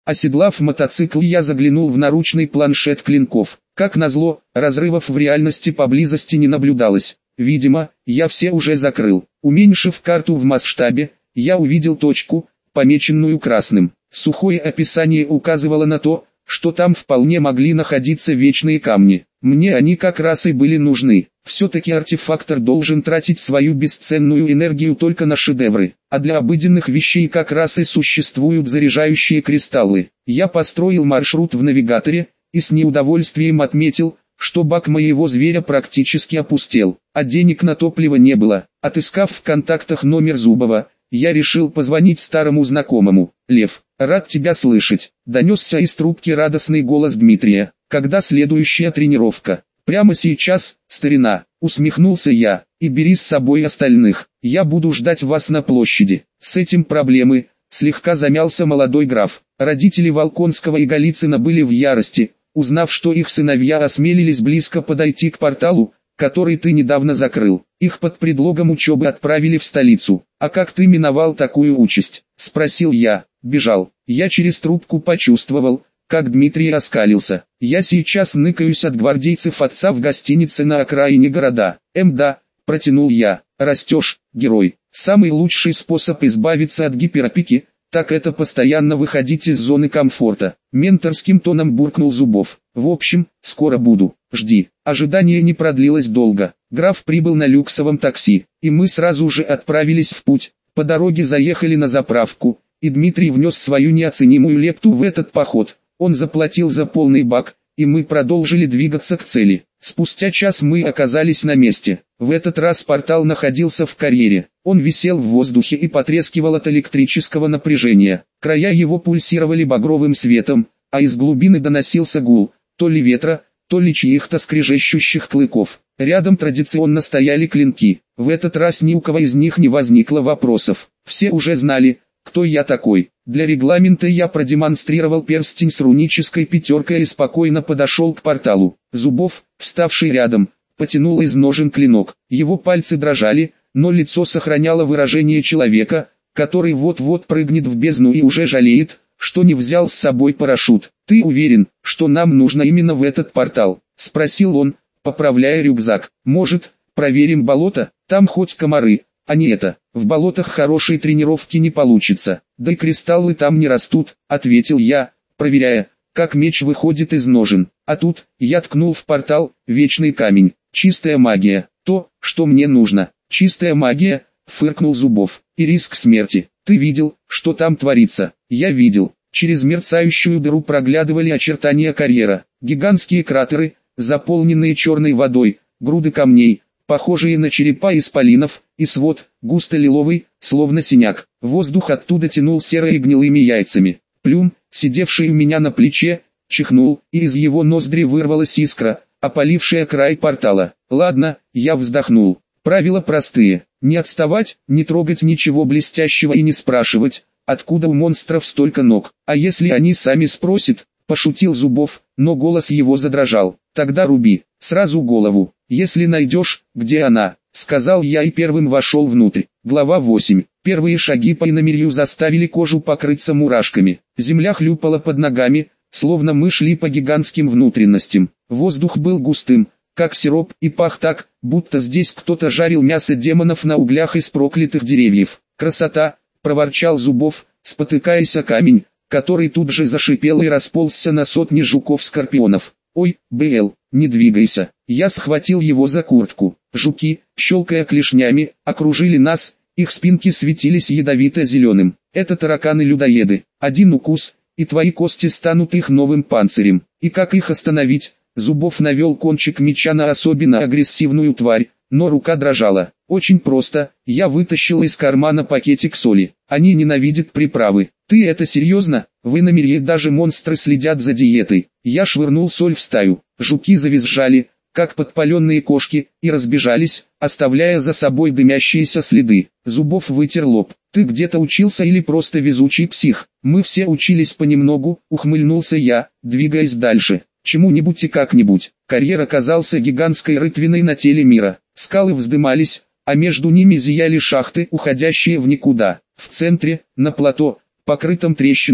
Оседлав мотоцикл, я заглянул в наручный планшет клинков. Как назло, разрывов в реальности поблизости не наблюдалось. Видимо, я все уже закрыл. Уменьшив карту в масштабе, я увидел точку, помеченную красным. Сухое описание указывало на то, что там вполне могли находиться вечные камни. Мне они как раз и были нужны. Все-таки артефактор должен тратить свою бесценную энергию только на шедевры, а для обыденных вещей как раз и существуют заряжающие кристаллы. Я построил маршрут в навигаторе, и с неудовольствием отметил, что бак моего зверя практически опустел, а денег на топливо не было. Отыскав в контактах номер Зубова, я решил позвонить старому знакомому. «Лев, рад тебя слышать», — донесся из трубки радостный голос Дмитрия. «Когда следующая тренировка?» «Прямо сейчас, старина», — усмехнулся я, — «и бери с собой остальных, я буду ждать вас на площади». С этим проблемы, слегка замялся молодой граф. Родители Волконского и Голицына были в ярости, узнав, что их сыновья осмелились близко подойти к порталу, который ты недавно закрыл. Их под предлогом учебы отправили в столицу. «А как ты миновал такую участь?» — спросил я. «Бежал». Я через трубку почувствовал, как Дмитрий оскалился. «Я сейчас ныкаюсь от гвардейцев отца в гостинице на окраине города». Да», — протянул я. «Растешь, герой. Самый лучший способ избавиться от гиперопеки, так это постоянно выходить из зоны комфорта». Менторским тоном буркнул Зубов. «В общем, скоро буду. Жди». Ожидание не продлилось долго. Граф прибыл на люксовом такси, и мы сразу же отправились в путь. По дороге заехали на заправку, и Дмитрий внес свою неоценимую лепту в этот поход. Он заплатил за полный бак, и мы продолжили двигаться к цели. Спустя час мы оказались на месте. В этот раз портал находился в карьере. Он висел в воздухе и потрескивал от электрического напряжения. Края его пульсировали багровым светом, а из глубины доносился гул, то ли ветра, то ли чьих-то скрежещущих клыков. Рядом традиционно стояли клинки. В этот раз ни у кого из них не возникло вопросов. Все уже знали, кто я такой. Для регламента я продемонстрировал перстень с рунической пятеркой и спокойно подошел к порталу. Зубов, вставший рядом, потянул из ножен клинок. Его пальцы дрожали, но лицо сохраняло выражение человека, который вот-вот прыгнет в бездну и уже жалеет, что не взял с собой парашют. «Ты уверен, что нам нужно именно в этот портал?» — спросил он, поправляя рюкзак. «Может, проверим болото? Там хоть комары, а не это. В болотах хорошей тренировки не получится, да и кристаллы там не растут», — ответил я, проверяя, как меч выходит из ножен. А тут, я ткнул в портал, вечный камень, чистая магия, то, что мне нужно. «Чистая магия», — фыркнул Зубов, — «и риск смерти. Ты видел, что там творится?» «Я видел». Через мерцающую дыру проглядывали очертания карьера, гигантские кратеры, заполненные черной водой, груды камней, похожие на черепа исполинов, и свод, густо-лиловый, словно синяк. Воздух оттуда тянул серой и гнилыми яйцами. Плюм, сидевший у меня на плече, чихнул, и из его ноздри вырвалась искра, опалившая край портала. «Ладно», я вздохнул. «Правила простые. Не отставать, не трогать ничего блестящего и не спрашивать, откуда у монстров столько ног. А если они сами спросят?» — пошутил Зубов, но голос его задрожал. «Тогда руби, сразу голову, если найдешь, где она», — сказал я и первым вошел внутрь. Глава 8. Первые шаги по иномирью заставили кожу покрыться мурашками. Земля хлюпала под ногами, словно мы шли по гигантским внутренностям. Воздух был густым, как сироп, и пах так, будто здесь кто-то жарил мясо демонов на углях из проклятых деревьев. «Красота!» — проворчал Зубов, спотыкаясь о камень, который тут же зашипел и расползся на сотни жуков-скорпионов. «Ой, БЛ, не двигайся!» Я схватил его за куртку. Жуки, щелкая клешнями, окружили нас, их спинки светились ядовито-зеленым. «Это тараканы-людоеды. Один укус, и твои кости станут их новым панцирем. И как их остановить?» Зубов навел кончик меча на особенно агрессивную тварь, но рука дрожала. «Очень просто, я вытащил из кармана пакетик соли. Они ненавидят приправы». «Ты это серьезно? В иномирье даже монстры следят за диетой». Я швырнул соль в стаю. Жуки завизжали, как подпаленные кошки, и разбежались, оставляя за собой дымящиеся следы. Зубов вытер лоб. «Ты где-то учился или просто везучий псих?» «Мы все учились понемногу», — ухмыльнулся я, двигаясь дальше. «Чему-нибудь и как-нибудь». Карьер оказался гигантской рытвиной на теле мира. Скалы вздымались, а между ними зияли шахты, уходящие в никуда. В центре, на плато, покрытом трещинами,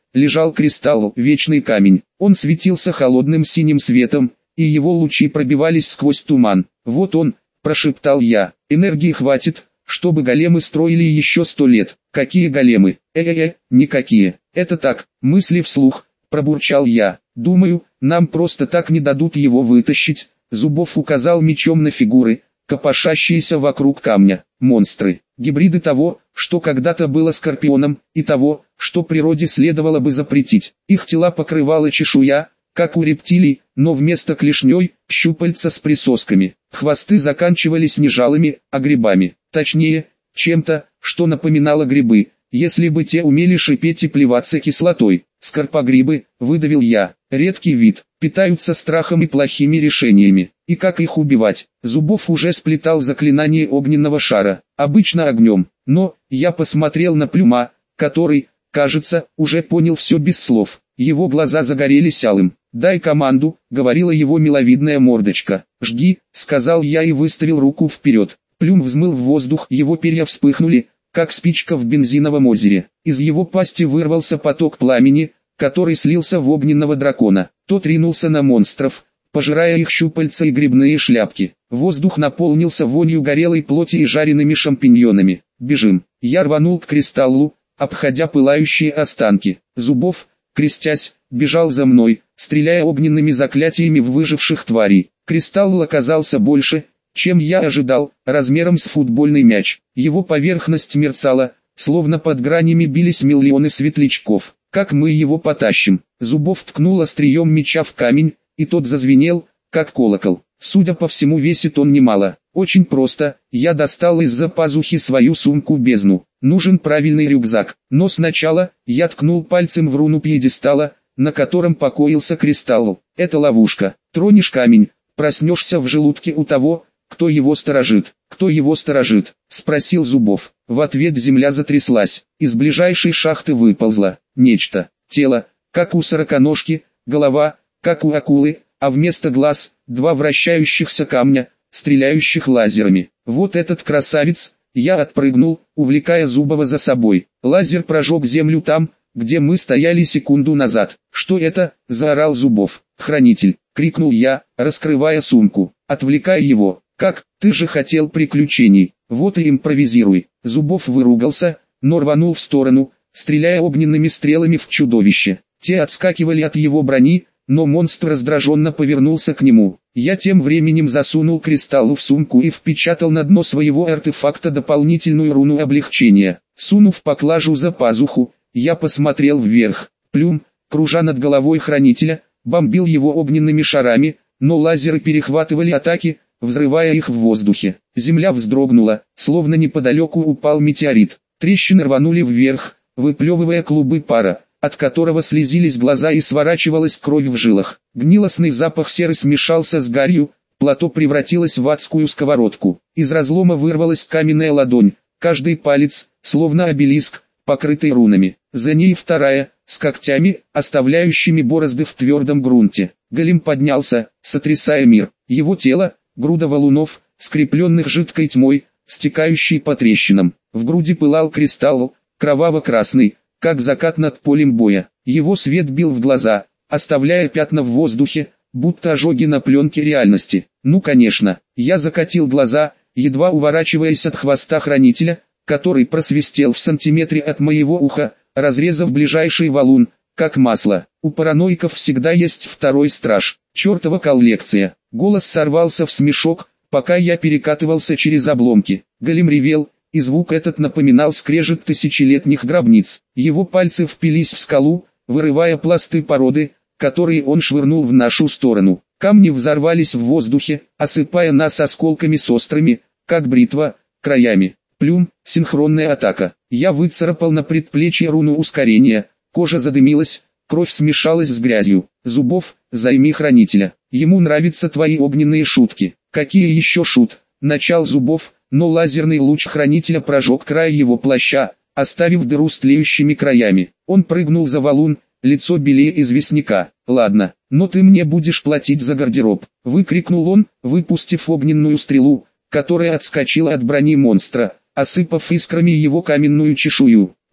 лежал кристалл, вечный камень. Он светился холодным синим светом, и его лучи пробивались сквозь туман. «Вот он», – прошептал я, – «энергии хватит, чтобы големы строили еще 100 лет». «Какие големы?» Никакие. Это так, мысли вслух, пробурчал я. «Думаю, нам просто так не дадут его вытащить». Зубов указал мечом на фигуры, копошащиеся вокруг камня. Монстры, гибриды того, что когда-то было скорпионом, и того, что природе следовало бы запретить. Их тела покрывала чешуя, как у рептилий, но вместо клешней – щупальца с присосками. Хвосты заканчивались не жалами, а грибами. Точнее, чем-то, что напоминало грибы, если бы те умели шипеть и плеваться кислотой. «Скорпогрибы», – выдавил я, – редкий вид, питаются страхом и плохими решениями. И как их убивать? Зубов уже сплетал заклинание огненного шара, обычно огнем, но я посмотрел на Плюма, который, кажется, уже понял все без слов. Его глаза загорелись алым. «Дай команду», — говорила его миловидная мордочка. «Жги», — сказал я и выставил руку вперед. Плюм взмыл в воздух, его перья вспыхнули, как спичка в бензиновом озере. Из его пасти вырвался поток пламени, который слился в огненного дракона. Тот ринулся на монстров, пожирая их щупальца и грибные шляпки. Воздух наполнился вонью горелой плоти и жареными шампиньонами. «Бежим!» Я рванул к кристаллу, обходя пылающие останки. Зубов, крестясь, бежал за мной, стреляя огненными заклятиями в выживших тварей. Кристалл оказался больше, чем я ожидал, размером с футбольный мяч. Его поверхность мерцала, словно под гранями бились миллионы светлячков. «Как мы его потащим?» Зубов ткнул острием меча в камень, и тот зазвенел, как колокол. Судя по всему, весит он немало. Очень просто, я достал из-за пазухи свою сумку-бездну. Нужен правильный рюкзак. Но сначала, я ткнул пальцем в руну пьедестала, на котором покоился кристалл. Это ловушка. Тронешь камень, проснешься в желудке у того, кто его сторожит. «Кто его сторожит?» – спросил Зубов. В ответ земля затряслась. Из ближайшей шахты выползло нечто. Тело, как у сороконожки, голова, как у акулы, а вместо глаз – 2 вращающихся камня, стреляющих лазерами. «Вот этот красавец!» Я отпрыгнул, увлекая Зубова за собой. Лазер прожег землю там, где мы стояли секунду назад. «Что это?» – заорал Зубов. «Хранитель!» – крикнул я, раскрывая сумку, отвлекая его. «Как? Ты же хотел приключений, вот и импровизируй». Зубов выругался, но рванул в сторону, стреляя огненными стрелами в чудовище. Те отскакивали от его брони, но монстр раздраженно повернулся к нему. Я тем временем засунул кристалл в сумку и впечатал на дно своего артефакта дополнительную руну облегчения. Сунув поклажу за пазуху, я посмотрел вверх. Плюм, кружа над головой хранителя, бомбил его огненными шарами, но лазеры перехватывали атаки, взрывая их в воздухе. Земля вздрогнула, словно неподалеку упал метеорит. Трещины рванули вверх, выплевывая клубы пара, от которого слезились глаза и сворачивалась кровь в жилах. Гнилостный запах серы смешался с гарью, плато превратилось в адскую сковородку. Из разлома вырвалась каменная ладонь, каждый палец, словно обелиск, покрытый рунами. За ней вторая, с когтями, оставляющими борозды в твердом грунте. Голем поднялся, сотрясая мир. Его тело, груда валунов, скрепленных жидкой тьмой, стекающей по трещинам. В груди пылал кристалл, кроваво-красный, как закат над полем боя. Его свет бил в глаза, оставляя пятна в воздухе, будто ожоги на пленке реальности. Ну конечно, я закатил глаза, едва уворачиваясь от хвоста хранителя, который просвистел в сантиметре от моего уха, разрезав ближайший валун, как масло. У параноиков всегда есть второй страж. Чертова коллекция. Голос сорвался в смешок, пока я перекатывался через обломки. Голем ревел, и звук этот напоминал скрежет тысячелетних гробниц. Его пальцы впились в скалу, вырывая пласты породы, которые он швырнул в нашу сторону. Камни взорвались в воздухе, осыпая нас осколками с острыми, как бритва, краями. Плюм, синхронная атака. Я выцарапал на предплечье руну ускорения, кожа задымилась, кровь смешалась с грязью. Зубов, займи хранителя. Ему нравятся твои огненные шутки. Какие еще шут? Начал Зубов, но лазерный луч хранителя прожег край его плаща, оставив дыру с тлеющими краями. Он прыгнул за валун, лицо белее известняка. «Ладно, но ты мне будешь платить за гардероб», — выкрикнул он, выпустив огненную стрелу, которая отскочила от брони монстра, осыпав искрами его каменную чешую.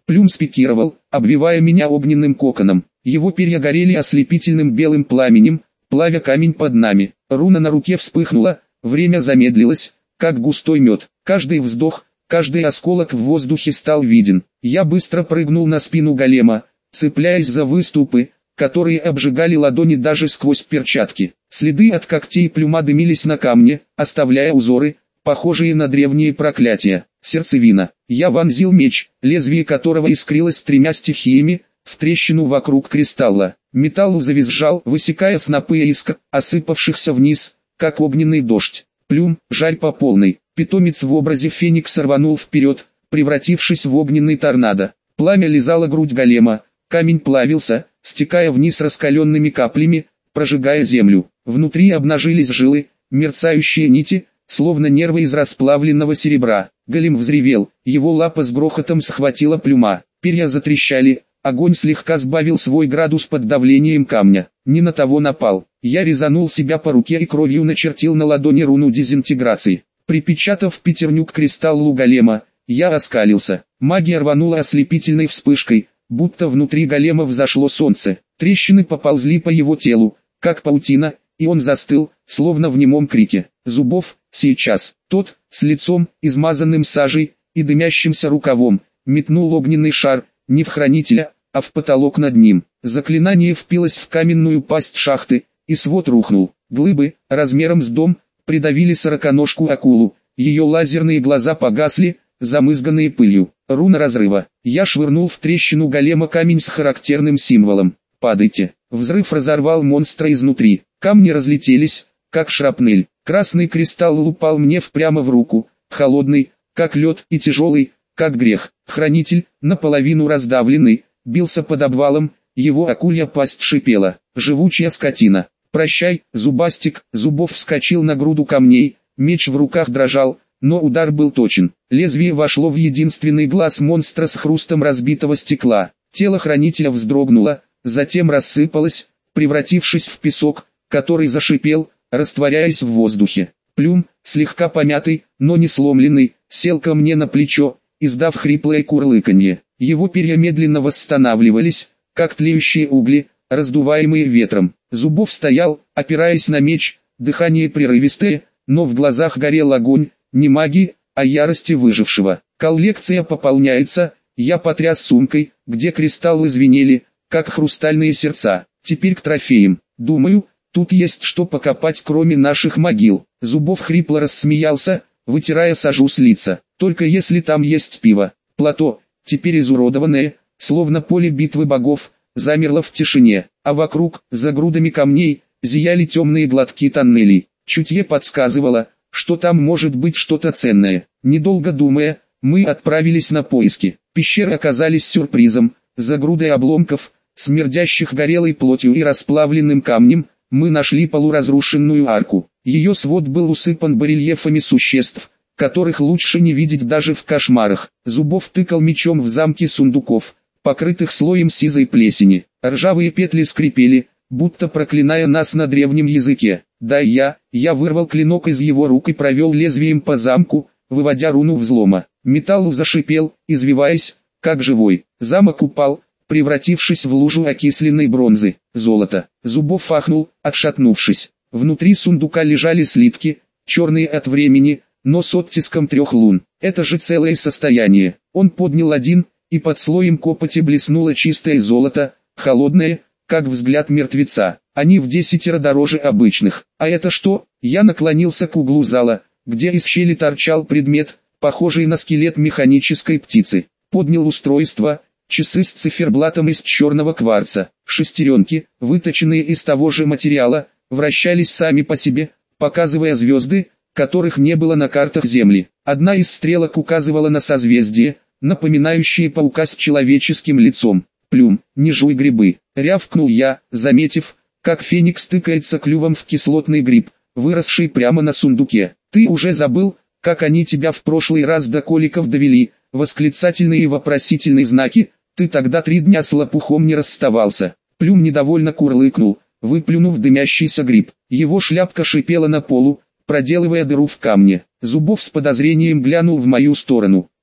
Плюм спикировал, обвивая меня огненным коконом. Его перья горели ослепительным белым пламенем, плавя камень под нами. Руна на руке вспыхнула, время замедлилось, как густой мед. Каждый вздох, каждый осколок в воздухе стал виден. Я быстро прыгнул на спину голема, цепляясь за выступы, которые обжигали ладони даже сквозь перчатки. Следы от когтей Плюма дымились на камне, оставляя узоры, похожие на древние проклятия. Сердцевина. Я вонзил меч, лезвие которого искрилось тремя стихиями, в трещину вокруг кристалла. Металл завизжал, высекая снопы искр, осыпавшихся вниз, как огненный дождь. Плюм, жарь по полной. Питомец в образе феникса рванул вперед, превратившись в огненный торнадо. Пламя лизало грудь голема, камень плавился, стекая вниз раскаленными каплями, прожигая землю. Внутри обнажились жилы, мерцающие нити, словно нервы из расплавленного серебра. Голем взревел, его лапа с грохотом схватила Плюма. Перья затрещали, огонь слегка сбавил свой градус под давлением камня. Не на того напал. Я резанул себя по руке и кровью начертил на ладони руну дезинтеграции. Припечатав пятерню к кристаллу голема, я оскалился. Магия рванула ослепительной вспышкой, будто внутри голема взошло солнце. Трещины поползли по его телу, как паутина, и он застыл, словно в немом крике. Зубов, сейчас. Тот, с лицом, измазанным сажей, и дымящимся рукавом, метнул огненный шар, не в хранителя, а в потолок над ним. Заклинание впилось в каменную пасть шахты, и свод рухнул. Глыбы, размером с дом, придавили сороконожку акулу, ее лазерные глаза погасли, замызганные пылью. Руна разрыва. Я швырнул в трещину голема камень с характерным символом. «Падайте». Взрыв разорвал монстра изнутри. Камни разлетелись, как шрапнель. Красный кристалл упал мне прямо в руку, холодный, как лед, и тяжелый, как грех. Хранитель, наполовину раздавленный, бился под обвалом, его акулья пасть шипела. Живучая скотина. «Прощай, зубастик». Зубов вскочил на груду камней, меч в руках дрожал, но удар был точен. Лезвие вошло в единственный глаз монстра с хрустом разбитого стекла. Тело хранителя вздрогнуло, затем рассыпалось, превратившись в песок, который зашипел, растворяясь в воздухе. Плюм, слегка помятый, но не сломленный, сел ко мне на плечо, издав хриплое курлыканье. Его перья медленно восстанавливались, как тлеющие угли, раздуваемые ветром. Зубов стоял, опираясь на меч, дыхание прерывистое, но в глазах горел огонь, не магии, а ярости выжившего. Коллекция пополняется, я потряс сумкой, где кристаллы звенели, как хрустальные сердца. Теперь к трофеям. Думаю, тут есть что покопать кроме наших могил. Зубов хрипло рассмеялся, вытирая сажу с лица. Только если там есть пиво. Плато, теперь изуродованное, словно поле битвы богов, замерло в тишине, а вокруг, за грудами камней, зияли темные глотки тоннелей. Чутье подсказывало, что там может быть что-то ценное. Недолго думая, мы отправились на поиски. Пещеры оказались сюрпризом. За грудой обломков, смердящих горелой плотью и расплавленным камнем, мы нашли полуразрушенную арку. Ее свод был усыпан барельефами существ, которых лучше не видеть даже в кошмарах. Зубов тыкал мечом в замки сундуков, покрытых слоем сизой плесени. Ржавые петли скрипели, будто проклиная нас на древнем языке. Да я вырвал клинок из его рук и провел лезвием по замку, выводя руну взлома. Металл зашипел, извиваясь, как живой. Замок упал, превратившись в лужу окисленной бронзы. Золото. Зубов ахнул, отшатнувшись. Внутри сундука лежали слитки, черные от времени, но с оттиском 3 лун. Это же целое состояние. Он поднял один, и под слоем копоти блеснуло чистое золото, холодное, как взгляд мертвеца. Они в 10 раз дороже обычных. А это что? Я наклонился к углу зала, где из щели торчал предмет, похожий на скелет механической птицы. Поднял устройство, часы с циферблатом из черного кварца. Шестеренки, выточенные из того же материала, вращались сами по себе, показывая звезды, которых не было на картах Земли. Одна из стрелок указывала на созвездие, напоминающее паука с человеческим лицом. «Плюм, не жуй грибы», — рявкнул я, заметив, как феникс тыкается клювом в кислотный гриб, выросший прямо на сундуке. «Ты уже забыл, как они тебя в прошлый раз до коликов довели?» Восклицательные и вопросительные знаки. «Ты тогда 3 дня с лопухом не расставался». Плюм недовольно курлыкнул, выплюнув дымящийся гриб. Его шляпка шипела на полу, проделывая дыру в камне. Зубов с подозрением глянул в мою сторону.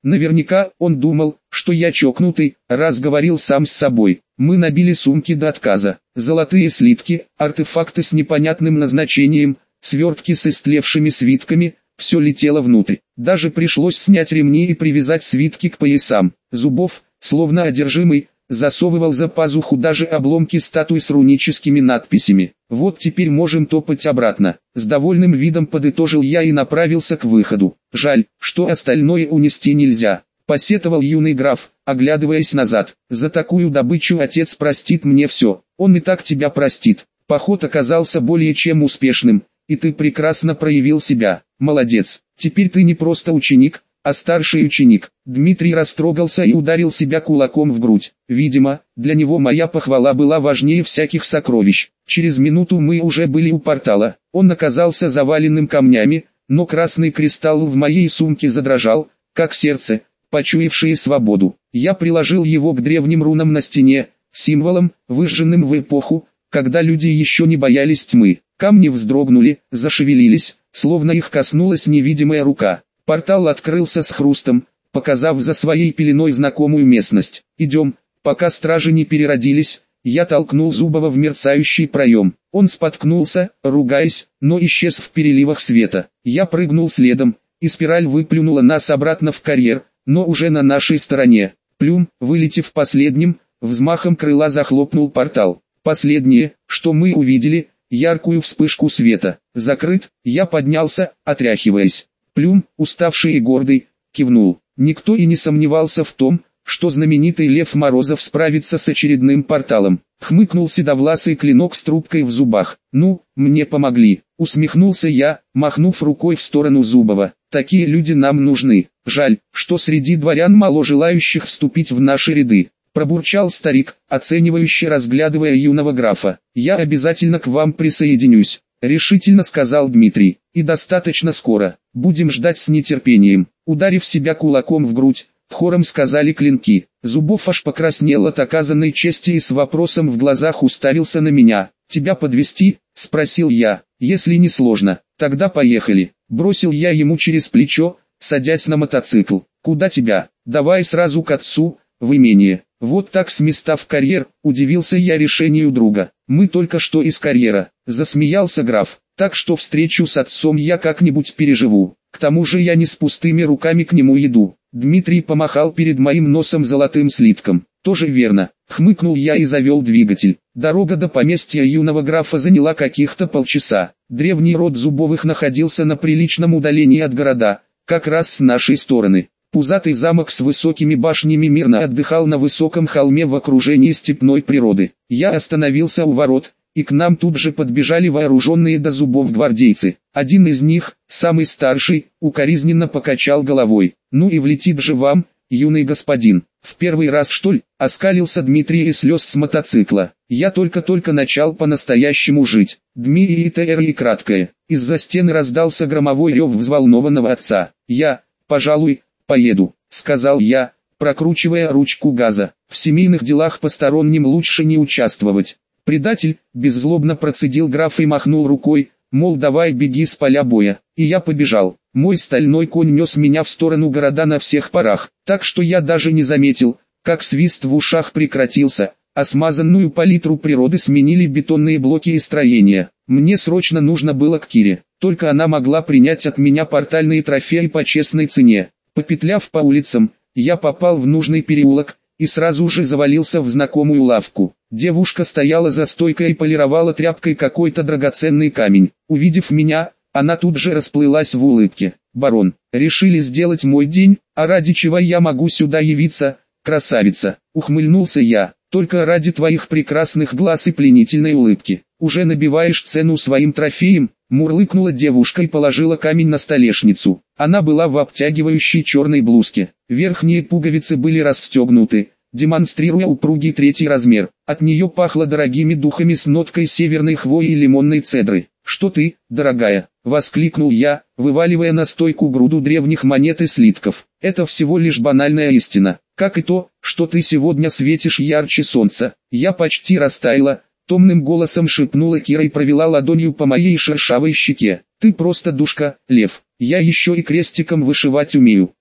Наверняка он думал, что я чокнутый, раз говорил сам с собой. Мы набили сумки до отказа. Золотые слитки, артефакты с непонятным назначением, свертки с истлевшими свитками, все летело внутрь. Даже пришлось снять ремни и привязать свитки к поясам. Зубов, словно одержимый, засовывал за пазуху даже обломки статуй с руническими надписями. Вот теперь можем топать обратно. С довольным видом подытожил я и направился к выходу. Жаль, что остальное унести нельзя. Посетовал юный граф, оглядываясь назад. За такую добычу отец простит мне все. Он и так тебя простит. Поход оказался более чем успешным, и ты прекрасно проявил себя. Молодец. Теперь ты не просто ученик, а старший ученик. Дмитрий растрогался и ударил себя кулаком в грудь. Видимо, для него моя похвала была важнее всяких сокровищ. Через минуту мы уже были у портала. Он оказался заваленным камнями, но красный кристалл в моей сумке задрожал, как сердце, почуявшее свободу. Я приложил его к древним рунам на стене, символам, выжженным в эпоху, когда люди еще не боялись тьмы. Камни вздрогнули, зашевелились, словно их коснулась невидимая рука. Портал открылся с хрустом, показав за своей пеленой знакомую местность. «Идем, пока стражи не переродились». Я толкнул Зубова в мерцающий проем. Он споткнулся, ругаясь, но исчез в переливах света. Я прыгнул следом, и спираль выплюнула нас обратно в карьер, но уже на нашей стороне. Плюм, вылетев последним, взмахом крыла захлопнул портал. Последнее, что мы увидели, яркую вспышку света. Закрыт, я поднялся, отряхиваясь. Плюм, уставший и гордый, кивнул. Никто и не сомневался в том, что знаменитый Лев Морозов справится с очередным порталом. Хмыкнул седовласый клинок с трубкой в зубах. «Ну, мне помогли», — усмехнулся я, махнув рукой в сторону Зубова. «Такие люди нам нужны. Жаль, что среди дворян мало желающих вступить в наши ряды», — пробурчал старик, оценивающе разглядывая юного графа. «Я обязательно к вам присоединюсь», — решительно сказал Дмитрий. «И достаточно скоро. Будем ждать с нетерпением». Ударив себя кулаком в грудь, хором сказали клинки. Зубов аж покраснел от оказанной чести и с вопросом в глазах уставился на меня. «Тебя подвезти?» — спросил я. «Если не сложно, тогда поехали». Бросил я ему через плечо, садясь на мотоцикл. «Куда тебя? Давай сразу к отцу, в имение». «Вот так с места в карьер», — удивился я решению друга. «Мы только что из карьера», — засмеялся граф. «Так что встречу с отцом я как-нибудь переживу. К тому же я не с пустыми руками к нему иду». Дмитрий помахал перед моим носом золотым слитком. «Тоже верно», — хмыкнул я и завел двигатель. Дорога до поместья юного графа заняла каких-то полчаса. Древний род Зубовых находился на приличном удалении от города, как раз с нашей стороны. Пузатый замок с высокими башнями мирно отдыхал на высоком холме в окружении степной природы. Я остановился у ворот, и к нам тут же подбежали вооруженные до зубов гвардейцы. Один из них, самый старший, укоризненно покачал головой. «Ну и влетит же вам, юный господин. В первый раз что ли?» — оскалился Дмитрий и слез с мотоцикла. «Я только-только начал по-настоящему жить». Дмитрий и краткое. Из-за стены раздался громовой рев взволнованного отца. «Я, пожалуй, поеду», — сказал я, прокручивая ручку газа. «В семейных делах посторонним лучше не участвовать». «Предатель», — беззлобно процедил граф и махнул рукой, мол, давай беги с поля боя. И я побежал. Мой стальной конь нес меня в сторону города на всех парах, так что я даже не заметил, как свист в ушах прекратился, а смазанную палитру природы сменили бетонные блоки и строения. Мне срочно нужно было к Кире, только она могла принять от меня портальные трофеи по честной цене. Попетляв по улицам, я попал в нужный переулок, и сразу же завалился в знакомую лавку. Девушка стояла за стойкой и полировала тряпкой какой-то драгоценный камень. Увидев меня, она тут же расплылась в улыбке. «Барон, решили сделать мой день, а ради чего я могу сюда явиться, красавица?» Ухмыльнулся я. «Только ради твоих прекрасных глаз и пленительной улыбки. Уже набиваешь цену своим трофеям?» Мурлыкнула девушка и положила камень на столешницу. Она была в обтягивающей черной блузке. Верхние пуговицы были расстегнуты, демонстрируя упругий третий размер. От нее пахло дорогими духами с ноткой северной хвои и лимонной цедры. «Что ты, дорогая?» — воскликнул я, вываливая на стойку груду древних монет и слитков. «Это всего лишь банальная истина, как и то, что ты сегодня светишь ярче солнца». Я почти растаяла, томным голосом шепнула Кира и провела ладонью по моей шершавой щеке. «Ты просто душка, Лев. Я еще и крестиком вышивать умею».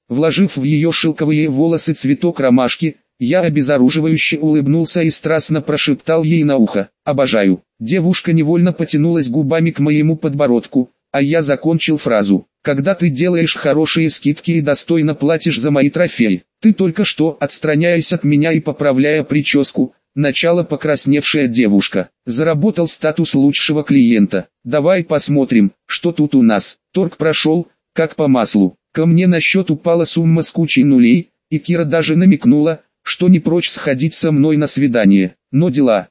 Вложив в ее шелковые волосы цветок ромашки, я обезоруживающе улыбнулся и страстно прошептал ей на ухо: «Обожаю». Девушка невольно потянулась губами к моему подбородку, а я закончил фразу: «Когда ты делаешь хорошие скидки и достойно платишь за мои трофеи». Ты только что, отстраняясь от меня и поправляя прическу, начало покрасневшая девушка, заработал статус лучшего клиента. Давай посмотрим, что тут у нас. Торг прошел, как по маслу. Ко мне на счет упала сумма с кучей нулей, и Кира даже намекнула, что не прочь сходить со мной на свидание. Но дела,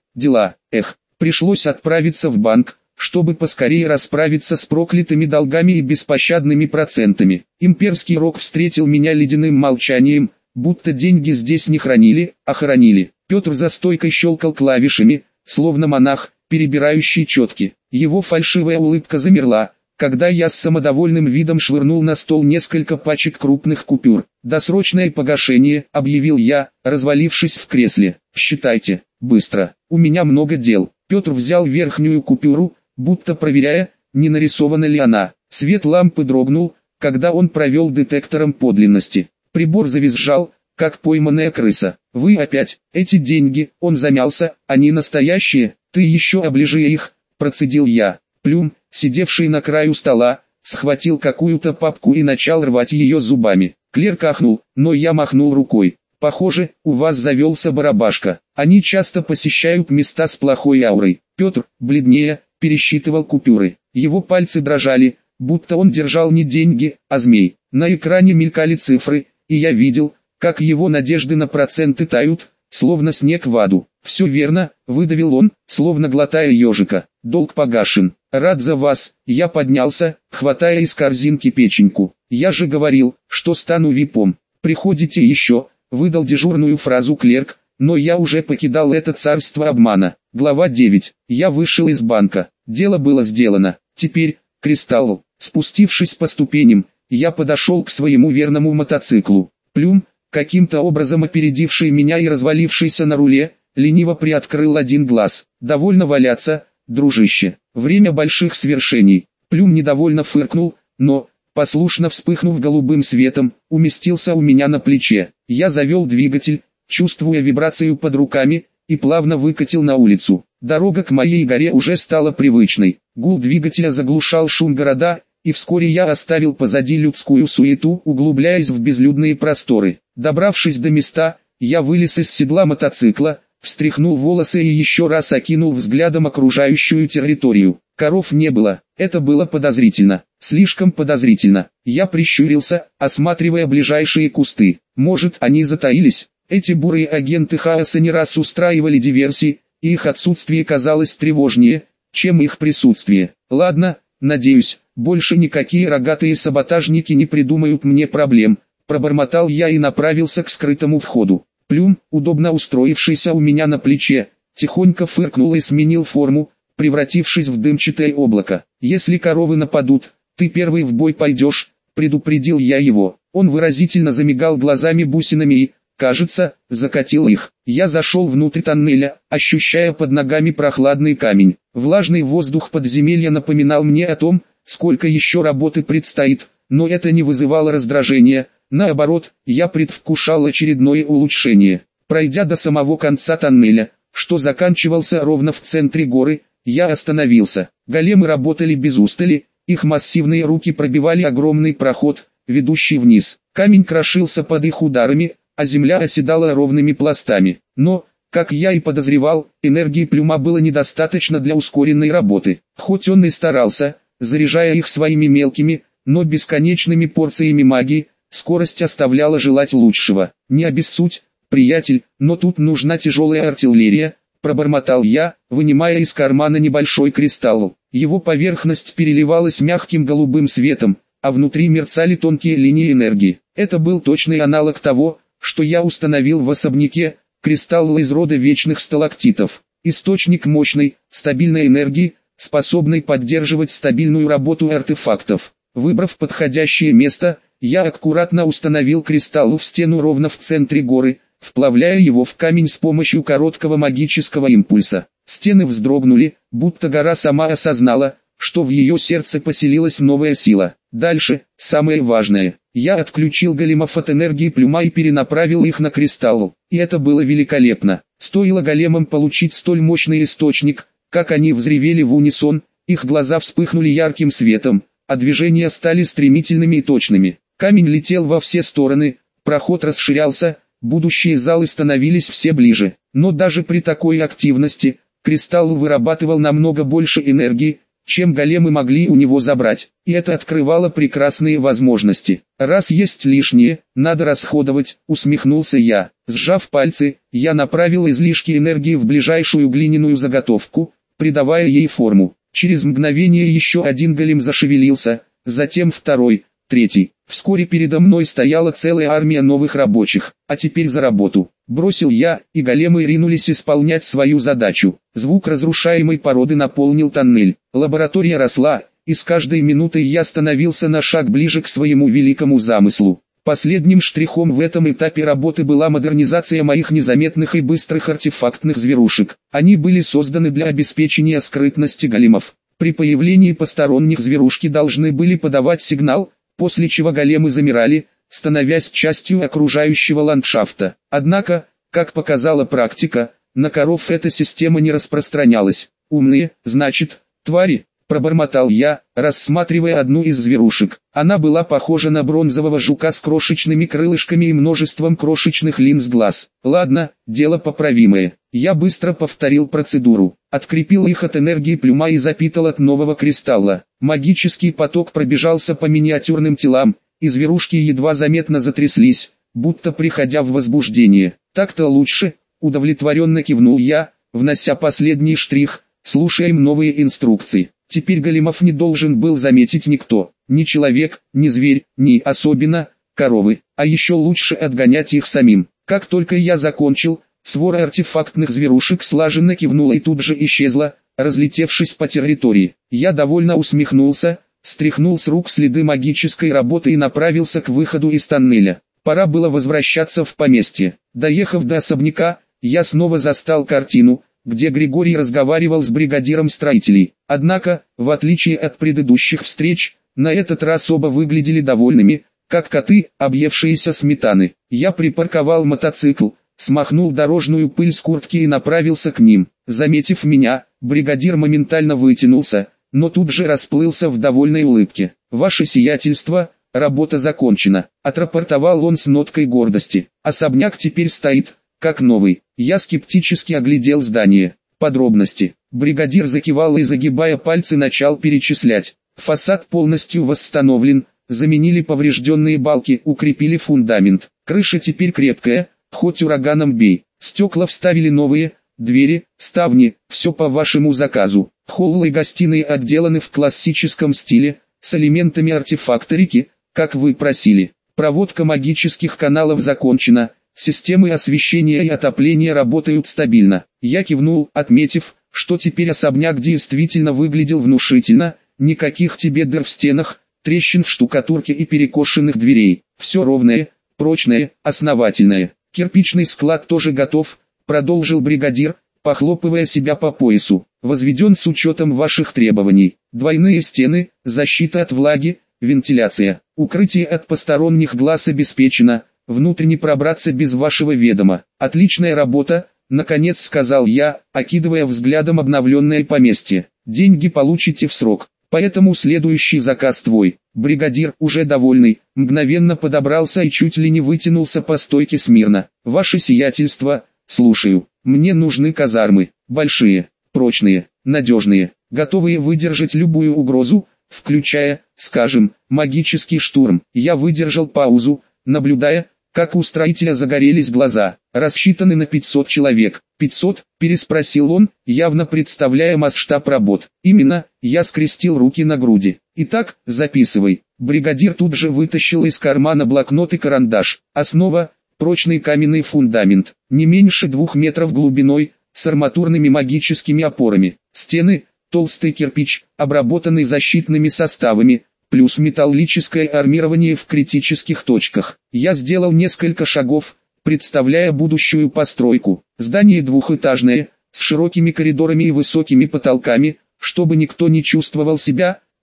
пришлось отправиться в банк, чтобы поскорее расправиться с проклятыми долгами и беспощадными процентами. Имперский рок встретил меня ледяным молчанием, будто деньги здесь не хранили, а хоронили. Петр за стойкой щелкал клавишами, словно монах, перебирающий четки. Его фальшивая улыбка замерла, когда я с самодовольным видом швырнул на стол несколько пачек крупных купюр. «Досрочное погашение», — объявил я, развалившись в кресле. «Считайте, быстро, у меня много дел». Петр взял верхнюю купюру, будто проверяя, не нарисована ли она. Свет лампы дрогнул, когда он провел детектором подлинности. Прибор завизжал, как пойманная крыса. «Вы опять, эти деньги», — он замялся, — «они настоящие?» «Ты еще оближи их», — процедил я. Плюм, сидевший на краю стола, схватил какую-то папку и начал рвать ее зубами. Клерк ахнул, но я махнул рукой. «Похоже, у вас завелся барабашка. Они часто посещают места с плохой аурой». Петр, бледнее, пересчитывал купюры. Его пальцы дрожали, будто он держал не деньги, а змей. На экране мелькали цифры, и я видел, как его надежды на проценты тают, словно снег в аду. «Все верно», — выдавил он, словно глотая ежика. «Долг погашен. Рад за вас». Я поднялся, хватая из корзинки печеньку. «Я же говорил, что стану випом. Приходите еще», — выдал дежурную фразу клерк, но я уже покидал это царство обмана. Глава 9. Я вышел из банка. Дело было сделано. Теперь, Кристалл. Спустившись по ступеням, я подошел к своему верному мотоциклу. Плюм, каким-то образом опередивший меня и развалившийся на руле, лениво приоткрыл один глаз. «Довольно валяться, дружище. Время больших свершений». Плюм недовольно фыркнул, но, послушно вспыхнув голубым светом, уместился у меня на плече. Я завел двигатель, чувствуя вибрацию под руками, и плавно выкатил на улицу. Дорога к моей горе уже стала привычной. Гул двигателя заглушал шум города, и вскоре я оставил позади людскую суету, углубляясь в безлюдные просторы. Добравшись до места, я вылез из седла мотоцикла, встряхнул волосы и еще раз окинул взглядом окружающую территорию. Коров не было, это было подозрительно, слишком подозрительно. Я прищурился, осматривая ближайшие кусты. Может, они затаились? Эти бурые агенты хаоса не раз устраивали диверсии, и их отсутствие казалось тревожнее, чем их присутствие. Ладно, надеюсь, больше никакие рогатые саботажники не придумают мне проблем. Пробормотал я и направился к скрытому входу. Плюм, удобно устроившийся у меня на плече, тихонько фыркнул и сменил форму, превратившись в дымчатое облако. «Если коровы нападут, ты первый в бой пойдешь», — предупредил я его. Он выразительно замигал глазами-бусинами и, кажется, закатил их. Я зашел внутрь тоннеля, ощущая под ногами прохладный камень. Влажный воздух подземелья напоминал мне о том, сколько еще работы предстоит, но это не вызывало раздражения. Наоборот, я предвкушал очередное улучшение. Пройдя до самого конца тоннеля, что заканчивался ровно в центре горы, я остановился. Големы работали без устали, их массивные руки пробивали огромный проход, ведущий вниз. Камень крошился под их ударами, а земля оседала ровными пластами. Но, как я и подозревал, энергии Плюма было недостаточно для ускоренной работы. Хоть он и старался, заряжая их своими мелкими, но бесконечными порциями магии, скорость оставляла желать лучшего. «Не обессудь, приятель, но тут нужна тяжелая артиллерия», — пробормотал я, вынимая из кармана небольшой кристалл. Его поверхность переливалась мягким голубым светом, а внутри мерцали тонкие линии энергии. Это был точный аналог того, что я установил в особняке, кристалл из рода вечных сталактитов. Источник мощной, стабильной энергии, способный поддерживать стабильную работу артефактов. Выбрав подходящее место, я аккуратно установил кристалл в стену ровно в центре горы, вплавляя его в камень с помощью короткого магического импульса. Стены вздрогнули, будто гора сама осознала, что в ее сердце поселилась новая сила. Дальше, самое важное. Я отключил големов от энергии плюма и перенаправил их на кристалл. И это было великолепно. Стоило големам получить столь мощный источник, как они взревели в унисон, их глаза вспыхнули ярким светом, а движения стали стремительными и точными. Камень летел во все стороны, проход расширялся, будущие залы становились все ближе. Но даже при такой активности, кристалл вырабатывал намного больше энергии, чем големы могли у него забрать, и это открывало прекрасные возможности. Раз есть лишнее, надо расходовать, усмехнулся я. Сжав пальцы, я направил излишки энергии в ближайшую глиняную заготовку, придавая ей форму. Через мгновение еще один голем зашевелился, затем второй, третий. Вскоре передо мной стояла целая армия новых рабочих. А теперь за работу. Бросил я, и големы ринулись исполнять свою задачу. Звук разрушаемой породы наполнил тоннель. Лаборатория росла, и с каждой минутой я становился на шаг ближе к своему великому замыслу. Последним штрихом в этом этапе работы была модернизация моих незаметных и быстрых артефактных зверушек. Они были созданы для обеспечения скрытности големов. При появлении посторонних зверушки должны были подавать сигнал, после чего големы замирали, становясь частью окружающего ландшафта. Однако, как показала практика, на коров эта система не распространялась. «Умные, значит, твари», — пробормотал я, рассматривая одну из зверушек. Она была похожа на бронзового жука с крошечными крылышками и множеством крошечных линз глаз. Ладно, дело поправимое. Я быстро повторил процедуру, открепил их от энергии плюма и запитал от нового кристалла. Магический поток пробежался по миниатюрным телам, и зверушки едва заметно затряслись, будто приходя в возбуждение. «Так-то лучше», — удовлетворенно кивнул я, внося последний штрих. «Слушаем новые инструкции». Теперь големов не должен был заметить никто, ни человек, ни зверь, ни особенно коровы, а еще лучше отгонять их самим. Как только я закончил, свора артефактных зверушек слаженно кивнула и тут же исчезла, разлетевшись по территории. Я довольно усмехнулся, стряхнул с рук следы магической работы и направился к выходу из тоннеля. Пора было возвращаться в поместье. Доехав до особняка, я снова застал картину, где Григорий разговаривал с бригадиром строителей. Однако, в отличие от предыдущих встреч, на этот раз оба выглядели довольными, как коты, объевшиеся сметаны. Я припарковал мотоцикл, смахнул дорожную пыль с куртки и направился к ним. Заметив меня, бригадир моментально вытянулся, но тут же расплылся в довольной улыбке. «Ваше сиятельство, работа закончена», — отрапортовал он с ноткой гордости. «Особняк теперь стоит как новый». Я скептически оглядел здание. Подробности. Бригадир закивал и, загибая пальцы, начал перечислять. Фасад полностью восстановлен, заменили поврежденные балки, укрепили фундамент. Крыша теперь крепкая, хоть ураганом бей. Стекла вставили новые, двери, ставни, все по вашему заказу. Холл и гостиные отделаны в классическом стиле, с элементами артефакторики, как вы просили. Проводка магических каналов закончена. Системы освещения и отопления работают стабильно. Я кивнул, отметив, что теперь особняк действительно выглядел внушительно, никаких тебе дыр в стенах, трещин в штукатурке и перекошенных дверей. Все ровное, прочное, основательное. Кирпичный склад тоже готов, продолжил бригадир, похлопывая себя по поясу. Возведен с учетом ваших требований. Двойные стены, защита от влаги, вентиляция. Укрытие от посторонних глаз обеспечено. Внутрь не пробраться без вашего ведома. Отличная работа, наконец сказал я, окидывая взглядом обновленное поместье. Деньги получите в срок, поэтому следующий заказ твой. Бригадир, уже довольный, мгновенно подобрался и чуть ли не вытянулся по стойке смирно. Ваше сиятельство, слушаю. Мне нужны казармы, большие, прочные, надежные, готовые выдержать любую угрозу, включая, скажем, магический штурм. Я выдержал паузу, наблюдая, как у строителя загорелись глаза. Рассчитаны на 500 человек. 500? Переспросил он, явно представляя масштаб работ. Именно, я скрестил руки на груди. Итак, записывай. Бригадир тут же вытащил из кармана блокнот и карандаш. Основа, прочный каменный фундамент, не меньше 2 метров глубиной, с арматурными магическими опорами. Стены, толстый кирпич, обработанный защитными составами, плюс металлическое армирование в критических точках. Я сделал несколько шагов, представляя будущую постройку. Здание двухэтажное, с широкими коридорами и высокими потолками, чтобы никто не чувствовал себя,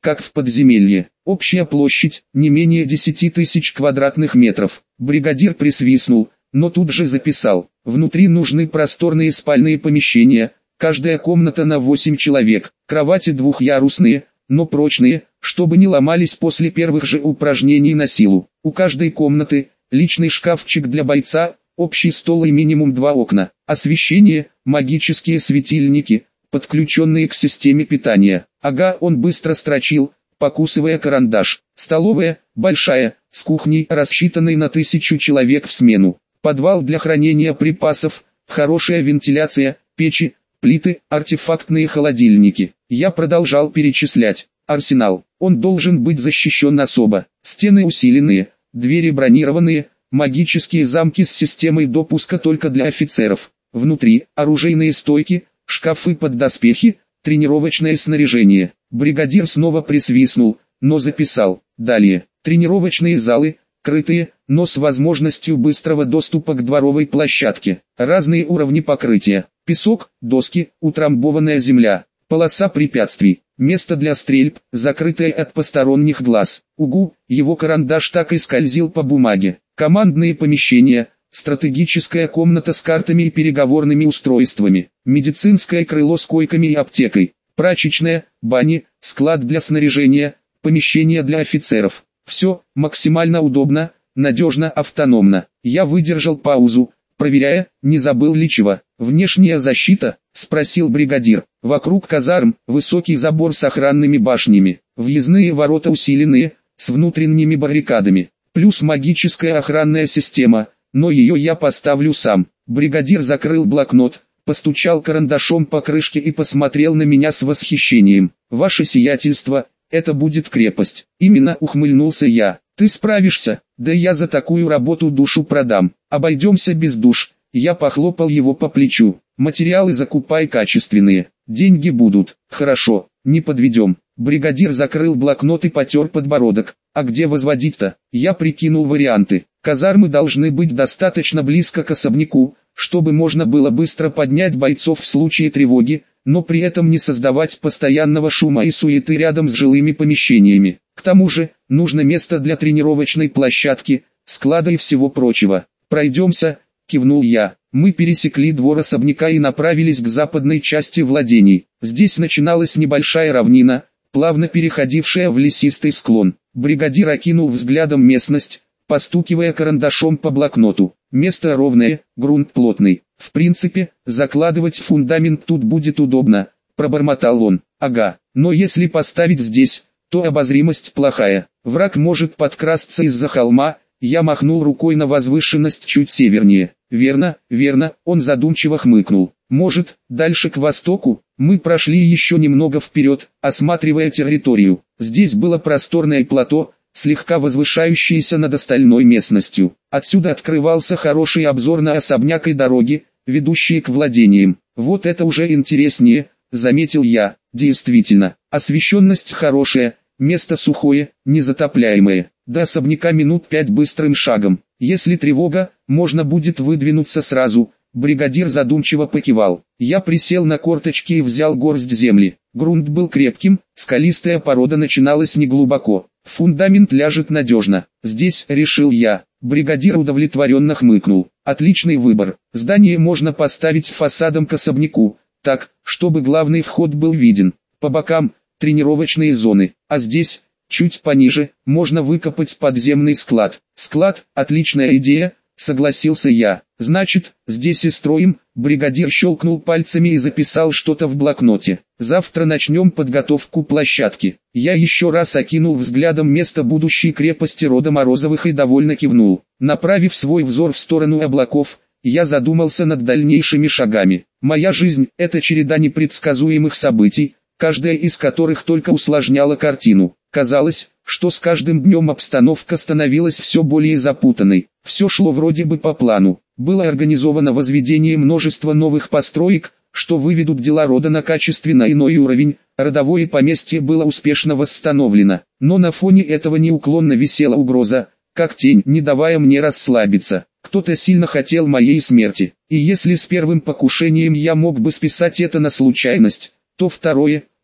как в подземелье. Общая площадь не менее 10 тысяч квадратных метров. Бригадир присвистнул, но тут же записал. Внутри нужны просторные спальные помещения, каждая комната на 8 человек, кровати двухъярусные, но прочные, чтобы не ломались после первых же упражнений на силу. У каждой комнаты личный шкафчик для бойца, общий стол и минимум 2 окна. Освещение, магические светильники, подключенные к системе питания. Ага, он быстро строчил, покусывая карандаш. Столовая, большая, с кухней, рассчитанной на 1000 человек в смену. Подвал для хранения припасов, хорошая вентиляция, печи, плиты, артефактные холодильники. Я продолжал перечислять. Арсенал. Он должен быть защищен особо. Стены усиленные, двери бронированные, магические замки с системой допуска только для офицеров. Внутри оружейные стойки, шкафы под доспехи, тренировочное снаряжение. Бригадир снова присвистнул, но записал. Далее. Тренировочные залы, крытые, но с возможностью быстрого доступа к дворовой площадке. Разные уровни покрытия. Песок, доски, утрамбованная земля. Полоса препятствий. Место для стрельб, закрытое от посторонних глаз. Угу, его карандаш так и скользил по бумаге. Командные помещения, стратегическая комната с картами и переговорными устройствами. Медицинское крыло с койками и аптекой. Прачечная, бани, склад для снаряжения, помещение для офицеров. Все максимально удобно, надежно, автономно. Я выдержал паузу, проверяя, не забыл ли чего. «Внешняя защита?» – спросил бригадир. «Вокруг казарм, высокий забор с охранными башнями, въездные ворота усиленные, с внутренними баррикадами, плюс магическая охранная система, но ее я поставлю сам». Бригадир закрыл блокнот, постучал карандашом по крышке и посмотрел на меня с восхищением. «Ваше сиятельство, это будет крепость». «Именно», – ухмыльнулся я. «Ты справишься, да я за такую работу душу продам. Обойдемся без душ». Я похлопал его по плечу. «Материалы закупай качественные, деньги будут». «Хорошо, не подведем». Бригадир закрыл блокнот и потер подбородок. «А где возводить-то?» Я прикинул варианты. Казармы должны быть достаточно близко к особняку, чтобы можно было быстро поднять бойцов в случае тревоги, но при этом не создавать постоянного шума и суеты рядом с жилыми помещениями. К тому же, нужно место для тренировочной площадки, склада и всего прочего. «Пройдемся», — кивнул я. Мы пересекли двор особняка и направились к западной части владений. Здесь начиналась небольшая равнина, плавно переходившая в лесистый склон. Бригадир окинул взглядом местность, постукивая карандашом по блокноту. Место ровное, грунт плотный. В принципе, закладывать фундамент тут будет удобно, пробормотал он. Ага, но если поставить здесь, то обозримость плохая. Враг может подкрасться из-за холма. Я махнул рукой на возвышенность чуть севернее. Верно, верно, он задумчиво хмыкнул. Может, дальше к востоку? Мы прошли еще немного вперед, осматривая территорию. Здесь было просторное плато, слегка возвышающееся над остальной местностью. Отсюда открывался хороший обзор на особняк и дороги, ведущие к владениям. Вот это уже интереснее, заметил я. Действительно, освещенность хорошая, место сухое, незатопляемое. До особняка минут 5 быстрым шагом. Если тревога, можно будет выдвинуться сразу. Бригадир задумчиво покивал. Я присел на корточки и взял горсть земли. Грунт был крепким, скалистая порода начиналась неглубоко. Фундамент ляжет надежно. Здесь, решил я. Бригадир удовлетворенно хмыкнул. Отличный выбор. Здание можно поставить фасадом к особняку, так, чтобы главный вход был виден. По бокам тренировочные зоны, а здесь, чуть пониже, можно выкопать подземный склад. Склад – отличная идея, согласился я. Значит, здесь и строим. Бригадир щелкнул пальцами и записал что-то в блокноте. Завтра начнем подготовку площадки. Я еще раз окинул взглядом место будущей крепости рода Морозовых и довольно кивнул. Направив свой взор в сторону облаков, я задумался над дальнейшими шагами. Моя жизнь – это череда непредсказуемых событий, каждая из которых только усложняла картину. Казалось, что с каждым днем обстановка становилась все более запутанной. Все шло вроде бы по плану. Было организовано возведение множества новых построек, что выведут дела рода на качественно иной уровень. Родовое поместье было успешно восстановлено. Но на фоне этого неуклонно висела угроза, как тень, не давая мне расслабиться. Кто-то сильно хотел моей смерти. И если с первым покушением я мог бы списать это на случайность, то второе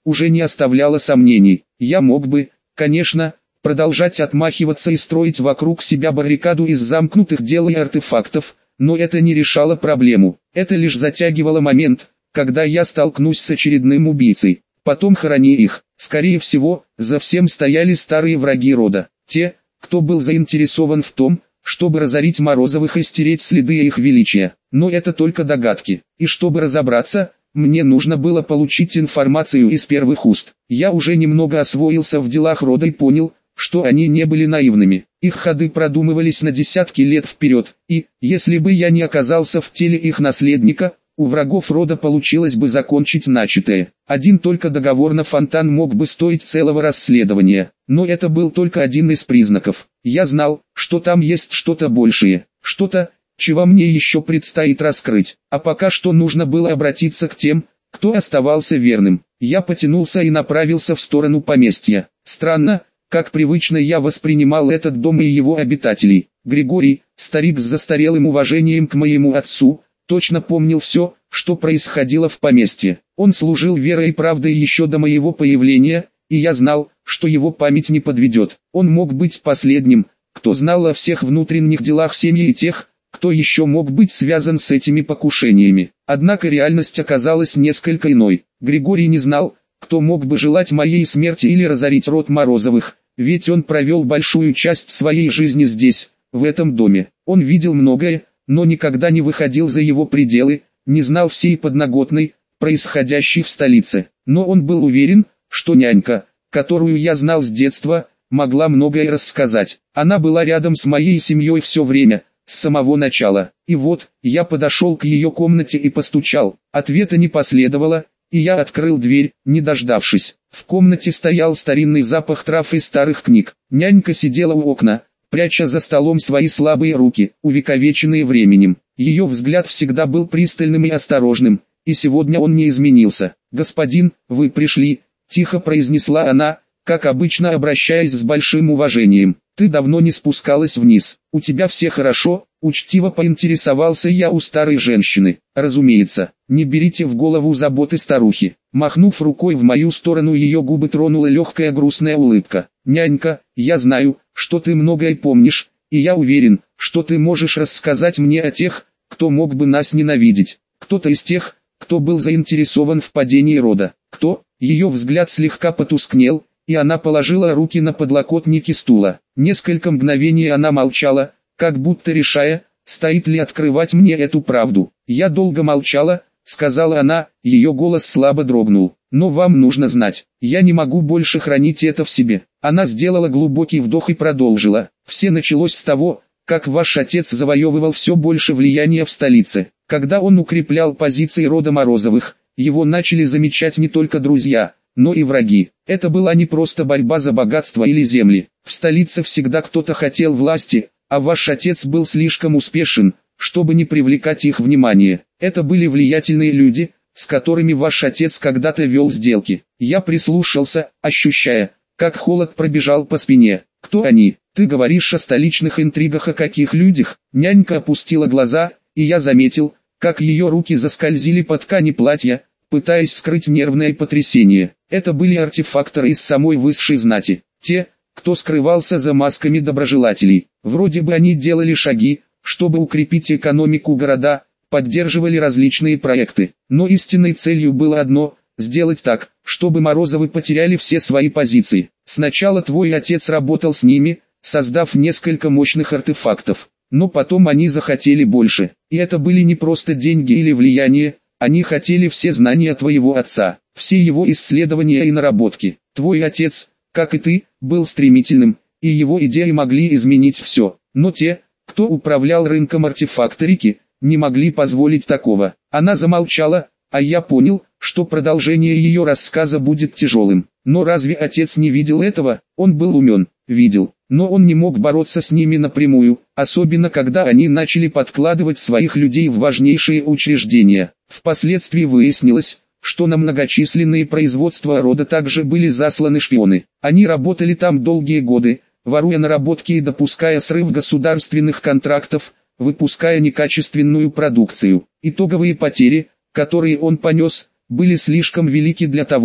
уже не оставляло сомнений. Я мог бы, конечно, продолжать отмахиваться и строить вокруг себя баррикаду из замкнутых дел и артефактов, но это не решало проблему. Это лишь затягивало момент, когда я столкнусь с очередным убийцей. Потом хорони их. Скорее всего, за всем стояли старые враги рода. Те, кто был заинтересован в том, чтобы разорить Морозовых и стереть следы их величия. Но это только догадки. И чтобы разобраться, мне нужно было получить информацию из первых уст. Я уже немного освоился в делах рода и понял, что они не были наивными. Их ходы продумывались на десятки лет вперед, и, если бы я не оказался в теле их наследника, у врагов рода получилось бы закончить начатое. Один только договор на фонтан мог бы стоить целого расследования, но это был только один из признаков. Я знал, что там есть что-то большее, что-то, чего мне еще предстоит раскрыть, а пока что нужно было обратиться к тем, кто оставался верным. Я потянулся и направился в сторону поместья. Странно, как привычно я воспринимал этот дом и его обитателей. Григорий, старик с застарелым уважением к моему отцу, точно помнил все, что происходило в поместье. Он служил верой и правдой еще до моего появления, и я знал, что его память не подведет. Он мог быть последним, кто знал о всех внутренних делах семьи и тех, кто еще мог быть связан с этими покушениями. Однако реальность оказалась несколько иной. Григорий не знал, кто мог бы желать моей смерти или разорить род Морозовых, ведь он провел большую часть своей жизни здесь, в этом доме. Он видел многое, но никогда не выходил за его пределы, не знал всей подноготной, происходящей в столице. Но он был уверен, что нянька, которую я знал с детства, могла многое рассказать. Она была рядом с моей семьей все время, с самого начала. И вот, я подошел к ее комнате и постучал. Ответа не последовало, и я открыл дверь, не дождавшись. В комнате стоял старинный запах трав и старых книг. Нянька сидела у окна, пряча за столом свои слабые руки, увековеченные временем. Ее взгляд всегда был пристальным и осторожным, и сегодня он не изменился. «Господин, вы пришли», — тихо произнесла она, как обычно обращаясь с большим уважением. «Ты давно не спускалась вниз. У тебя все хорошо?» — учтиво поинтересовался я у старой женщины. «Разумеется, не берите в голову заботы старухи». Махнув рукой в мою сторону, ее губы тронула легкая грустная улыбка. «Нянька, я знаю, что ты многое помнишь, и я уверен, что ты можешь рассказать мне о тех, кто мог бы нас ненавидеть. Кто-то из тех, кто был заинтересован в падении рода. Кто?» Ее взгляд слегка потускнел, и она положила руки на подлокотники стула. Несколько мгновений она молчала, как будто решая, стоит ли открывать мне эту правду. «Я долго молчала», — сказала она, ее голос слабо дрогнул. «Но вам нужно знать, я не могу больше хранить это в себе». Она сделала глубокий вдох и продолжила. «Все началось с того, как ваш отец завоевывал все больше влияния в столице. Когда он укреплял позиции рода Морозовых, его начали замечать не только друзья, но и враги. Это была не просто борьба за богатство или земли. В столице всегда кто-то хотел власти, а ваш отец был слишком успешен, чтобы не привлекать их внимание. Это были влиятельные люди, с которыми ваш отец когда-то вел сделки. Я прислушался, ощущая, как холод пробежал по спине. Кто они? Ты говоришь о столичных интригах, о каких людях? Нянька опустила глаза, и я заметил, как ее руки заскользили по ткани платья, пытаясь скрыть нервное потрясение. Это были артефакторы из самой высшей знати. Те, кто скрывался за масками доброжелателей. Вроде бы они делали шаги, чтобы укрепить экономику города, поддерживали различные проекты. Но истинной целью было одно – сделать так, чтобы Морозовы потеряли все свои позиции. Сначала твой отец работал с ними, создав несколько мощных артефактов. Но потом они захотели больше. И это были не просто деньги или влияние, они хотели все знания твоего отца, все его исследования и наработки. Твой отец, как и ты, был стремительным, и его идеи могли изменить все. Но те, кто управлял рынком артефакторики, не могли позволить такого. Она замолчала, а я понял, что продолжение ее рассказа будет тяжелым. Но разве отец не видел этого? Он был умен, видел. Но он не мог бороться с ними напрямую, особенно когда они начали подкладывать своих людей в важнейшие учреждения. Впоследствии выяснилось, что на многочисленные производства рода также были засланы шпионы. Они работали там долгие годы, воруя наработки и допуская срыв государственных контрактов, выпуская некачественную продукцию. Итоговые потери, которые он понес, были слишком велики для того,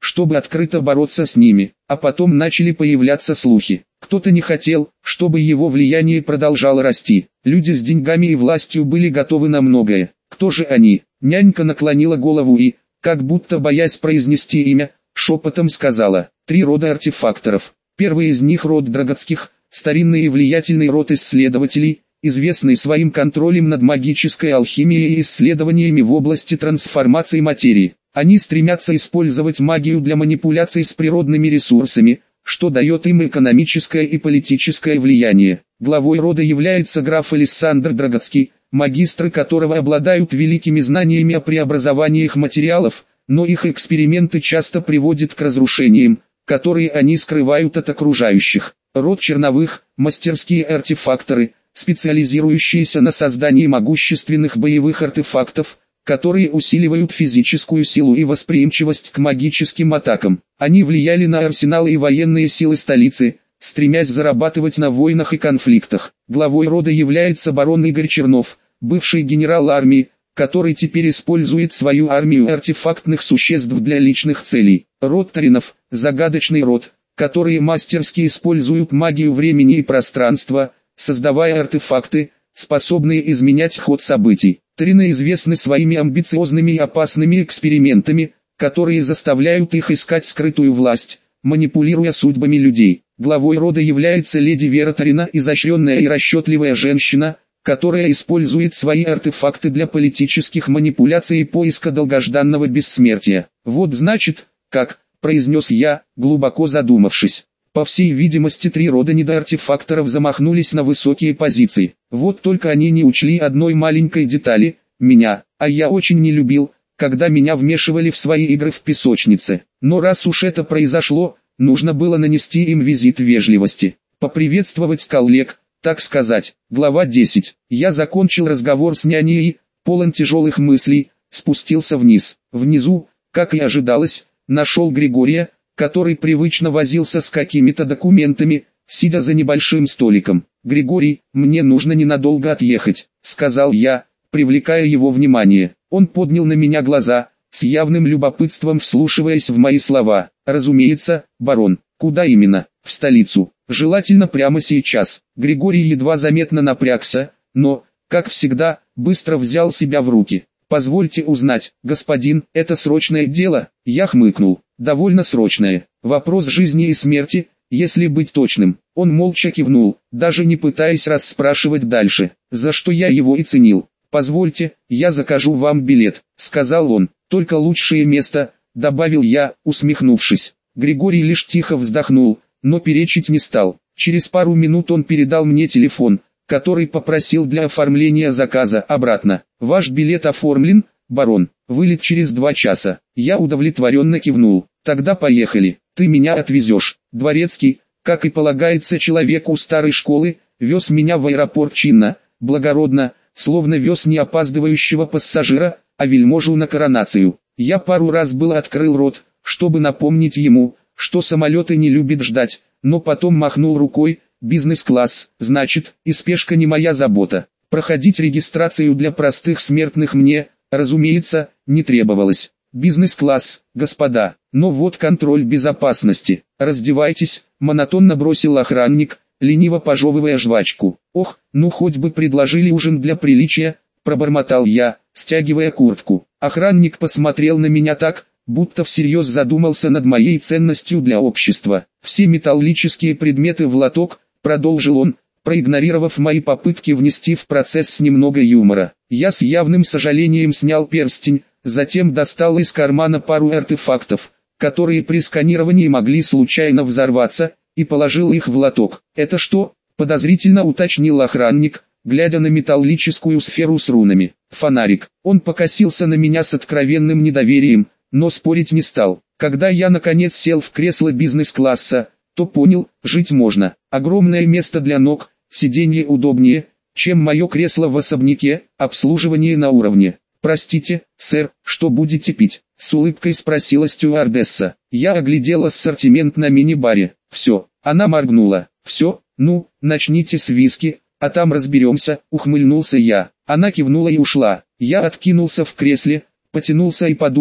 чтобы открыто бороться с ними, а потом начали появляться слухи. Кто-то не хотел, чтобы его влияние продолжало расти. Люди с деньгами и властью были готовы на многое. Кто же они? Нянька наклонила голову и, как будто боясь произнести имя, шепотом сказала: 3 рода артефакторов. Первый из них род Драгоцких, старинный и влиятельный род исследователей, известный своим контролем над магической алхимией и исследованиями в области трансформации материи. Они стремятся использовать магию для манипуляций с природными ресурсами, что дает им экономическое и политическое влияние. Главой рода является граф Александр Драгоцкий, магистры которого обладают великими знаниями о преобразованиях материалов, но их эксперименты часто приводят к разрушениям, которые они скрывают от окружающих. Род Черновых, мастерские артефакторы, специализирующиеся на создании могущественных боевых артефактов, которые усиливают физическую силу и восприимчивость к магическим атакам. Они влияли на арсеналы и военные силы столицы, стремясь зарабатывать на войнах и конфликтах. Главой рода является барон Игорь Чернов, бывший генерал армии, который теперь использует свою армию артефактных существ для личных целей. Род Таринов, загадочный род, которые мастерски используют магию времени и пространства, создавая артефакты, способные изменять ход событий. Тарины известны своими амбициозными и опасными экспериментами, которые заставляют их искать скрытую власть, манипулируя судьбами людей. Главой рода является леди Вера Тарина, изощренная и расчетливая женщина, которая использует свои артефакты для политических манипуляций и поиска долгожданного бессмертия. Вот значит, как, произнес я, глубоко задумавшись. По всей видимости, 3 рода недоартефакторов замахнулись на высокие позиции. Вот только они не учли одной маленькой детали – меня, а я очень не любил, когда меня вмешивали в свои игры в песочнице. Но раз уж это произошло, нужно было нанести им визит вежливости, поприветствовать коллег, так сказать. Глава 10. Я закончил разговор с няней и, полон тяжелых мыслей, спустился вниз. Внизу, как и ожидалось, нашел Григория, который привычно возился с какими-то документами, сидя за небольшим столиком. «Григорий, мне нужно ненадолго отъехать», — сказал я, привлекая его внимание. Он поднял на меня глаза, с явным любопытством вслушиваясь в мои слова. «Разумеется, барон. Куда именно?» «В столицу. Желательно прямо сейчас». Григорий едва заметно напрягся, но, как всегда, быстро взял себя в руки. «Позвольте узнать, господин, это срочное дело?» Я хмыкнул. «Довольно срочное. Вопрос жизни и смерти, если быть точным». Он молча кивнул, даже не пытаясь расспрашивать дальше, за что я его и ценил. «Позвольте, я закажу вам билет», — сказал он. «Только лучшее место», — добавил я, усмехнувшись. Григорий лишь тихо вздохнул, но перечить не стал. Через пару минут он передал мне телефон, который попросил для оформления заказа обратно. «Ваш билет оформлен, барон. Вылет через 2 часа». Я удовлетворенно кивнул. «Тогда поехали. Ты меня отвезешь». Дворецкий, как и полагается человеку старой школы, вез меня в аэропорт чинно, благородно, словно вез не опаздывающего пассажира, а вельможу на коронацию. Я пару раз был открыл рот, чтобы напомнить ему, что самолеты не любят ждать, но потом махнул рукой. Бизнес-класс, значит, и спешка не моя забота. Проходить регистрацию для простых смертных мне, разумеется, не требовалось. Бизнес-класс, господа, но вот контроль безопасности. Раздевайтесь, монотонно бросил охранник, лениво пожевывая жвачку. Ох, ну хоть бы предложили ужин для приличия, пробормотал я, стягивая куртку. Охранник посмотрел на меня так, будто всерьез задумался над моей ценностью для общества. Все металлические предметы в лоток, продолжил он, проигнорировав мои попытки внести в процесс немного юмора. Я с явным сожалением снял перстень, затем достал из кармана пару артефактов, которые при сканировании могли случайно взорваться, и положил их в лоток. «Это что?» – подозрительно уточнил охранник, глядя на металлическую сферу с рунами. «Фонарик». Он покосился на меня с откровенным недоверием, но спорить не стал. Когда я наконец сел в кресло бизнес-класса, то понял, жить можно. Огромное место для ног, сиденье удобнее, чем мое кресло в особняке, обслуживание на уровне. «Простите, сэр, что будете пить?» — с улыбкой спросила стюардесса. Я оглядел ассортимент на мини-баре. «Все». Она моргнула. «Все? Ну, начните с виски, а там разберемся», — ухмыльнулся я. Она кивнула и ушла. Я откинулся в кресле, потянулся и подумал,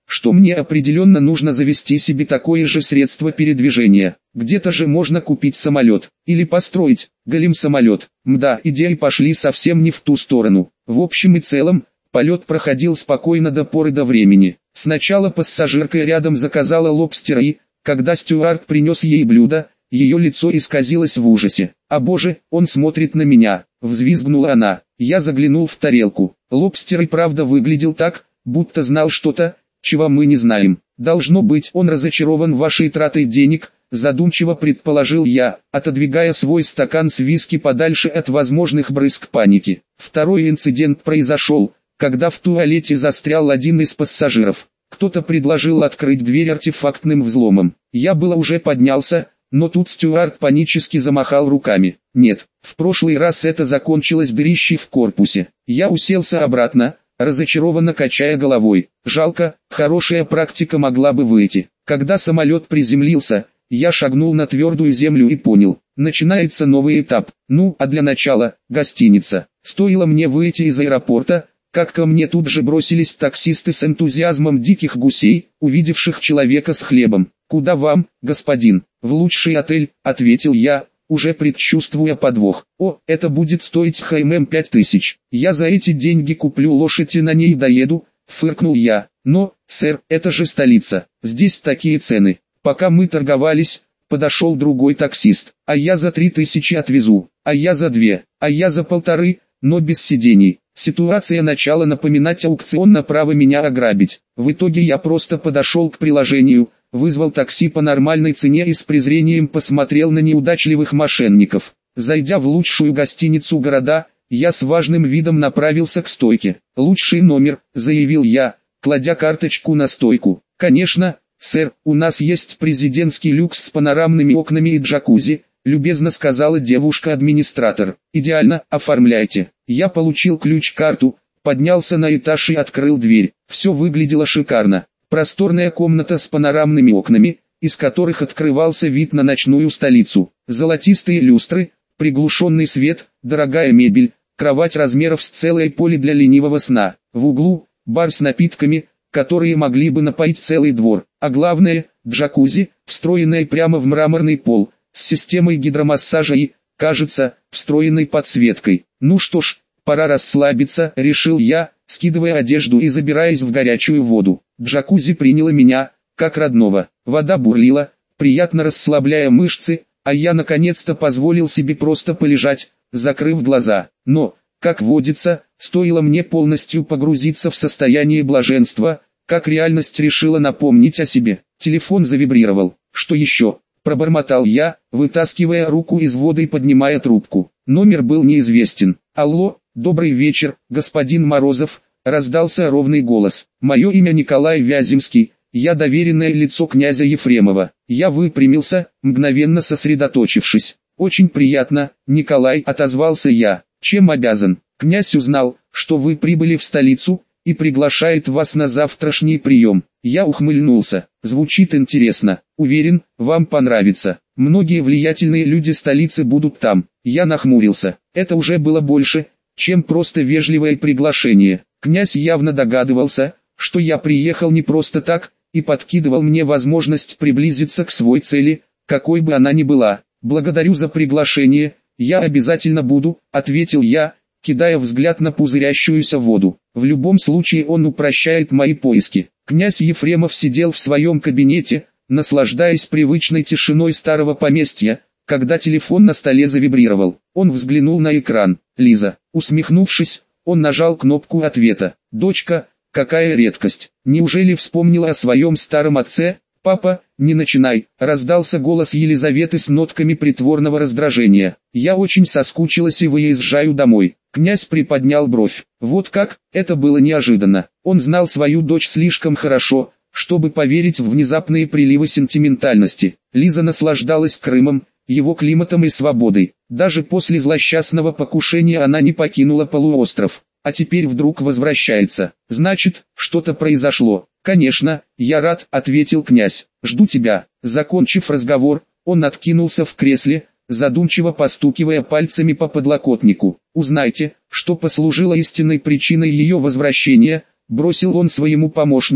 что мне определенно нужно завести себе такое же средство передвижения. Где-то же можно купить самолет, или построить, самолет. Мда, идеи пошли совсем не в ту сторону. В общем и целом, полет проходил спокойно до поры до времени. Сначала пассажирка рядом заказала лобстера и, когда стюард принес ей блюдо, ее лицо исказилось в ужасе. «А боже, он смотрит на меня!» — взвизгнула она. Я заглянул в тарелку. Лобстер и правда выглядел так, будто знал что-то, чего мы не знаем. «Должно быть, он разочарован вашей тратой денег», — задумчиво предположил я, отодвигая свой стакан с виски подальше от возможных брызг паники. Второй инцидент произошел, когда в туалете застрял один из пассажиров. Кто-то предложил открыть дверь артефактным взломом. Я было уже поднялся, но тут стюард панически замахал руками. Нет, в прошлый раз это закончилось дырищей в корпусе. Я уселся обратно, разочарованно качая головой. Жалко, хорошая практика могла бы выйти. Когда самолет приземлился, я шагнул на твердую землю и понял, начинается новый этап. Ну, а для начала, гостиница. Стоило мне выйти из аэропорта, как ко мне тут же бросились таксисты с энтузиазмом диких гусей, увидевших человека с хлебом. «Куда вам, господин?» «В лучший отель», — ответил я, уже предчувствуя подвох. «О, это будет стоить 5000. Я за эти деньги куплю лошадь и на ней доеду», — фыркнул я. «Но, сэр, это же столица, здесь такие цены». Пока мы торговались, подошел другой таксист. «А я за 3000 отвезу, а я за 2, а я за 1500, но без сидений». Ситуация начала напоминать аукцион на право меня ограбить. В итоге я просто подошел к приложению, вызвал такси по нормальной цене и с презрением посмотрел на неудачливых мошенников. Зайдя в лучшую гостиницу города, я с важным видом направился к стойке. «Лучший номер», — заявил я, кладя карточку на стойку. «Конечно, сэр, у нас есть президентский люкс с панорамными окнами и джакузи», — любезно сказала девушка-администратор. «Идеально, оформляйте». Я получил ключ-карту, поднялся на этаж и открыл дверь. Все выглядело шикарно. Просторная комната с панорамными окнами, из которых открывался вид на ночную столицу. Золотистые люстры, приглушенный свет, дорогая мебель, кровать размеров с целое поле для ленивого сна. В углу – бар с напитками, которые могли бы напоить целый двор. А главное – джакузи, встроенная прямо в мраморный пол, с системой гидромассажа и, кажется, встроенной подсветкой. «Ну что ж, пора расслабиться», — решил я, скидывая одежду и забираясь в горячую воду. Джакузи приняло меня, как родного. Вода бурлила, приятно расслабляя мышцы, а я наконец-то позволил себе просто полежать, закрыв глаза. Но, как водится, стоило мне полностью погрузиться в состояние блаженства, как реальность решила напомнить о себе. Телефон завибрировал. «Что еще?» — пробормотал я, вытаскивая руку из воды и поднимая трубку. Номер был неизвестен. «Алло, добрый вечер, господин Морозов», — раздался ровный голос. «Мое имя Николай Вяземский, я доверенное лицо князя Ефремова». Я выпрямился, мгновенно сосредоточившись. «Очень приятно, Николай», — отозвался я. «Чем обязан?» «Князь узнал, что вы прибыли в столицу, и приглашает вас на завтрашний прием». Я ухмыльнулся. «Звучит интересно. Уверен, вам понравится. Многие влиятельные люди столицы будут там». Я нахмурился. Это уже было больше, чем просто вежливое приглашение. Князь явно догадывался, что я приехал не просто так, и подкидывал мне возможность приблизиться к своей цели, какой бы она ни была. «Благодарю за приглашение, я обязательно буду», — ответил я, кидая взгляд на пузырящуюся воду. В любом случае он упрощает мои поиски. Князь Ефремов сидел в своем кабинете, наслаждаясь привычной тишиной старого поместья, когда телефон на столе завибрировал. Он взглянул на экран. «Лиза». Усмехнувшись, он нажал кнопку ответа. «Дочка, какая редкость. Неужели вспомнила о своем старом отце?» «Папа, не начинай», — раздался голос Елизаветы с нотками притворного раздражения. «Я очень соскучилась и выезжаю домой». Князь приподнял бровь. Вот как, это было неожиданно. Он знал свою дочь слишком хорошо, чтобы поверить в внезапные приливы сентиментальности. Лиза наслаждалась Крымом, его климатом и свободой. Даже после злосчастного покушения она не покинула полуостров. А теперь вдруг возвращается. Значит, что-то произошло. «Конечно, я рад», — ответил князь. «Жду тебя». Закончив разговор, он откинулся в кресле, задумчиво постукивая пальцами по подлокотнику. «Узнайте, что послужило истинной причиной ее возвращения», — бросил он своему помощнику,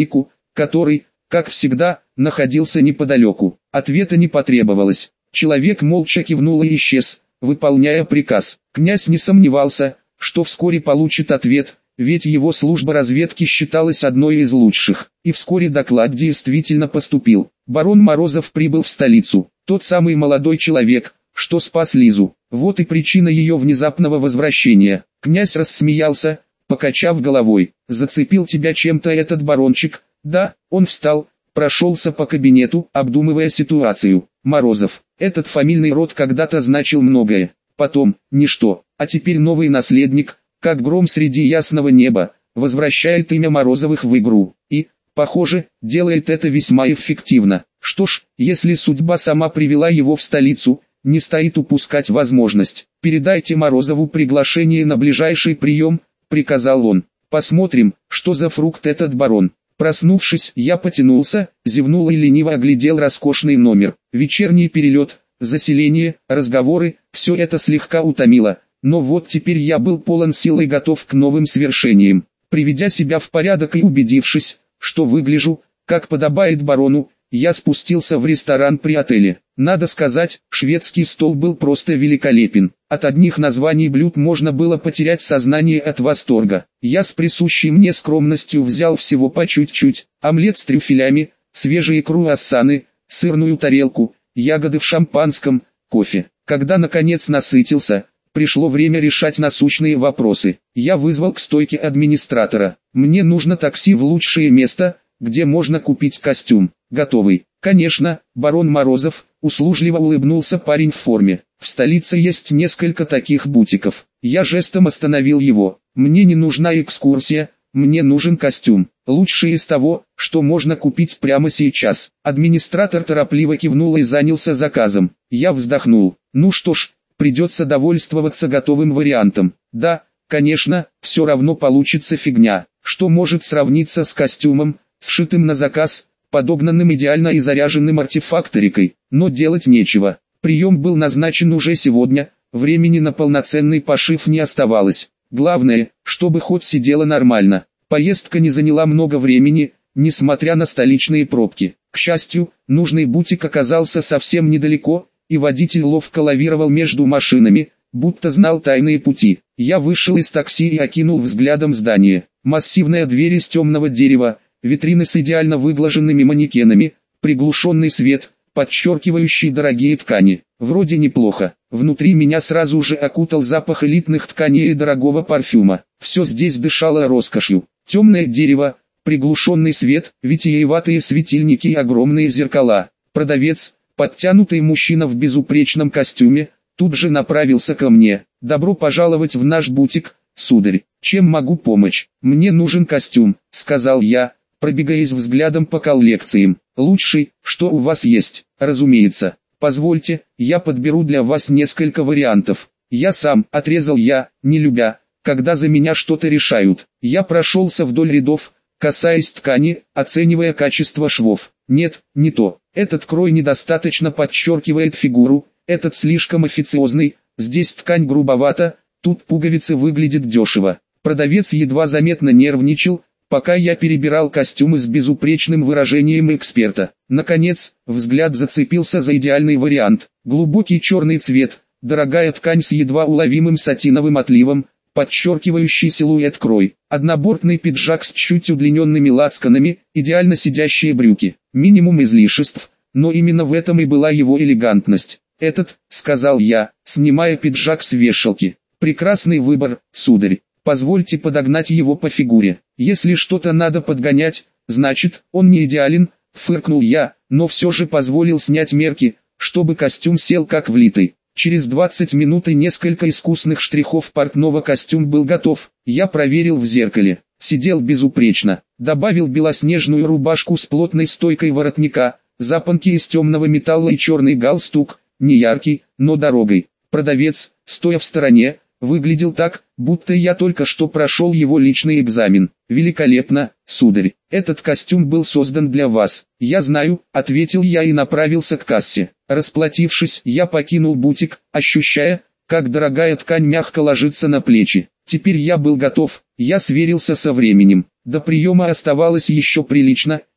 который, как всегда, находился неподалеку. Ответа не потребовалось. Человек молча кивнул и исчез, выполняя приказ. Князь не сомневался, что вскоре получит ответ, ведь его служба разведки считалась одной из лучших. И вскоре доклад действительно поступил. Барон Морозов прибыл в столицу. Тот самый молодой человек, что спас Лизу. Вот и причина ее внезапного возвращения. Князь рассмеялся, покачав головой. Зацепил тебя чем-то этот барончик? Да. Он встал, прошелся по кабинету, обдумывая ситуацию. Морозов. Этот фамильный род когда-то значил многое. Потом, ничто. А теперь новый наследник, как гром среди ясного неба, возвращает имя Морозовых в игру. И, похоже, делает это весьма эффективно. Что ж, если судьба сама привела его в столицу, не стоит упускать возможность. «Передайте Морозову приглашение на ближайший прием», — приказал он. «Посмотрим, что за фрукт этот барон». Проснувшись, я потянулся, зевнул и лениво оглядел роскошный номер. Вечерний перелет, заселение, разговоры, все это слегка утомило. Но вот теперь я был полон сил и готов к новым свершениям. Приведя себя в порядок и убедившись, что выгляжу, как подобает барону, я спустился в ресторан при отеле. Надо сказать, шведский стол был просто великолепен. От одних названий блюд можно было потерять сознание от восторга. Я с присущей мне скромностью взял всего по чуть-чуть. Омлет с трюфелями, свежие круассаны, сырную тарелку, ягоды в шампанском, кофе. Когда наконец насытился, пришло время решать насущные вопросы. Я вызвал к стойке администратора. Мне нужно такси в лучшее место, где можно купить костюм. Готовый. Конечно, барон Морозов, услужливо улыбнулся парень в форме. В столице есть несколько таких бутиков. Я жестом остановил его. Мне не нужна экскурсия, мне нужен костюм. Лучший из того, что можно купить прямо сейчас. Администратор торопливо кивнул и занялся заказом. Я вздохнул. Ну что ж, придется довольствоваться готовым вариантом. Да, конечно, все равно получится фигня. Что может сравниться с костюмом, сшитым на заказ, подогнанным идеально и заряженным артефакторикой, но делать нечего. Прием был назначен уже сегодня, времени на полноценный пошив не оставалось. Главное, чтобы хоть сидело нормально. Поездка не заняла много времени, несмотря на столичные пробки. К счастью, нужный бутик оказался совсем недалеко, и водитель ловко лавировал между машинами, будто знал тайные пути. Я вышел из такси и окинул взглядом здание. Массивная дверь из темного дерева, витрины с идеально выглаженными манекенами, приглушенный свет, подчеркивающий дорогие ткани. Вроде неплохо. Внутри меня сразу же окутал запах элитных тканей и дорогого парфюма. Все здесь дышало роскошью. Темное дерево, приглушенный свет, витиеватые светильники и огромные зеркала. Продавец, подтянутый мужчина в безупречном костюме, тут же направился ко мне. «Добро пожаловать в наш бутик, сударь. Чем могу помочь?» «Мне нужен костюм», — сказал я, пробегаясь взглядом по коллекциям. «Лучший, что у вас есть?» «Разумеется. Позвольте, я подберу для вас несколько вариантов». «Я сам», — отрезал я, не любя, когда за меня что-то решают. Я прошелся вдоль рядов, касаясь ткани, оценивая качество швов. Нет, не то. Этот крой недостаточно подчеркивает фигуру, этот слишком официозный, здесь ткань грубовата, тут пуговицы выглядят дешево. Продавец едва заметно нервничал, пока я перебирал костюмы с безупречным выражением эксперта. Наконец, взгляд зацепился за идеальный вариант. Глубокий черный цвет, дорогая ткань с едва уловимым сатиновым отливом, подчеркивающий силуэт крой. Однобортный пиджак с чуть удлиненными лацканами, идеально сидящие брюки. Минимум излишеств, но именно в этом и была его элегантность. «Этот», — сказал я, снимая пиджак с вешалки. «Прекрасный выбор, сударь. Позвольте подогнать его по фигуре. Если что-то надо подгонять, значит, он не идеален», — фыркнул я, но все же позволил снять мерки, чтобы костюм сел как влитый. Через 20 минут и несколько искусных штрихов портного костюм был готов. Я проверил в зеркале. Сидел безупречно. Добавил белоснежную рубашку с плотной стойкой воротника, запонки из темного металла и черный галстук, не яркий, но дорогой. Продавец, стоя в стороне, выглядел так, будто я только что прошел его личный экзамен. «Великолепно, сударь. Этот костюм был создан для вас». «Я знаю», — ответил я и направился к кассе. Расплатившись, я покинул бутик, ощущая, как дорогая ткань мягко ложится на плечи. Теперь я был готов, я сверился со временем. До приема оставалось еще прилично,